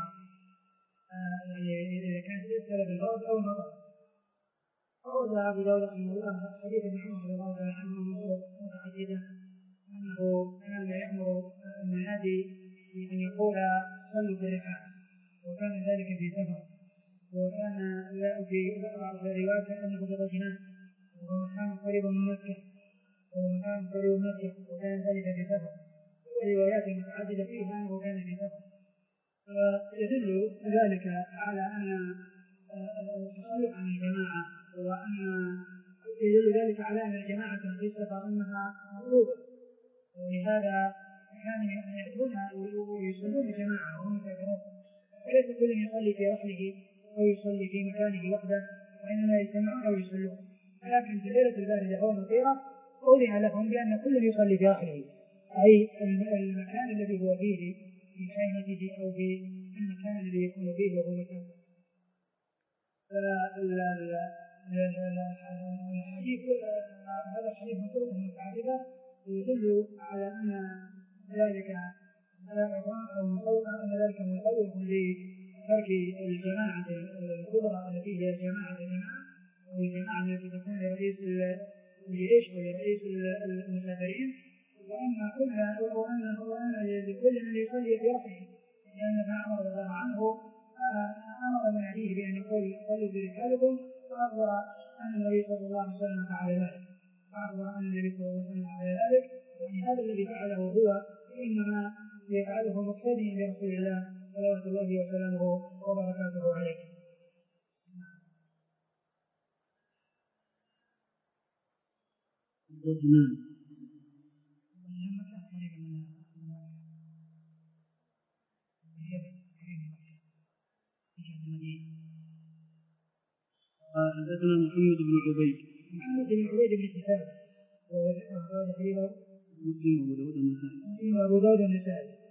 يعني إذا كانت تسبب بالبرد أو المطر. أورد أبو داود رحمه الله حديث ابن عمر رضي الله عنه متحددا أنه كان يأمر المنادي أن يقول صلوا في الرحال وكان ذلك في سفر وكان في بعض الروايات أنه بضجنان وهو مكان قريب من مكة وهو مكان قريب من مكة وكان ذلك في سفر وروايات متعددة فيها أنه كان في سفر. فيدل ذلك على أن التخلف عن الجماعة وأن يدل ذلك على أن الجماعة في السفر أنها مطلوبة ولهذا كانوا يأتون ويصلون جماعة وهم مسافرون وليس كل يصلي في رحله أو يصلي في مكانه وحده وإنما يجتمعون أو يصلون. لكن في الليلة الباردة أو المطيرة أذن لهم بأن كل يصلي في رحله أي المكان الذي هو فيه في خيمته أو في المكان الذي يكون فيه وهو مسافر. الحديث هذا الحديث من طرق متعددة يدل على أن ذلك أو مسوق أن ذلك مسوق لترك الجماعة الكبرى التي هي جماعة الجماعة والجماعة التي تكون لرئيس الجيش ولرئيس المسافرين وأن كل وأن وأن لكل من يصلي في رحله لأن ابن عمر رضي الله عنه أمر مناديه بأن يقول صلوا في رحالكم وأخبر أن النبي صلى الله عليه وسلم فعل ذلك وأخبر أن النبي صلى الله عليه وسلم فعل ذلك يعني هذا الذي فعله هو إنما يفعله مقتديا برسول الله صلوات الله وسلامه وبركاته عليه. ضجنان حدثنا محمد بن عبيد محمد بن عبيد بن كتاب وهو حديث مسلم وأبو داود والنسائي وأبو داود والنسائي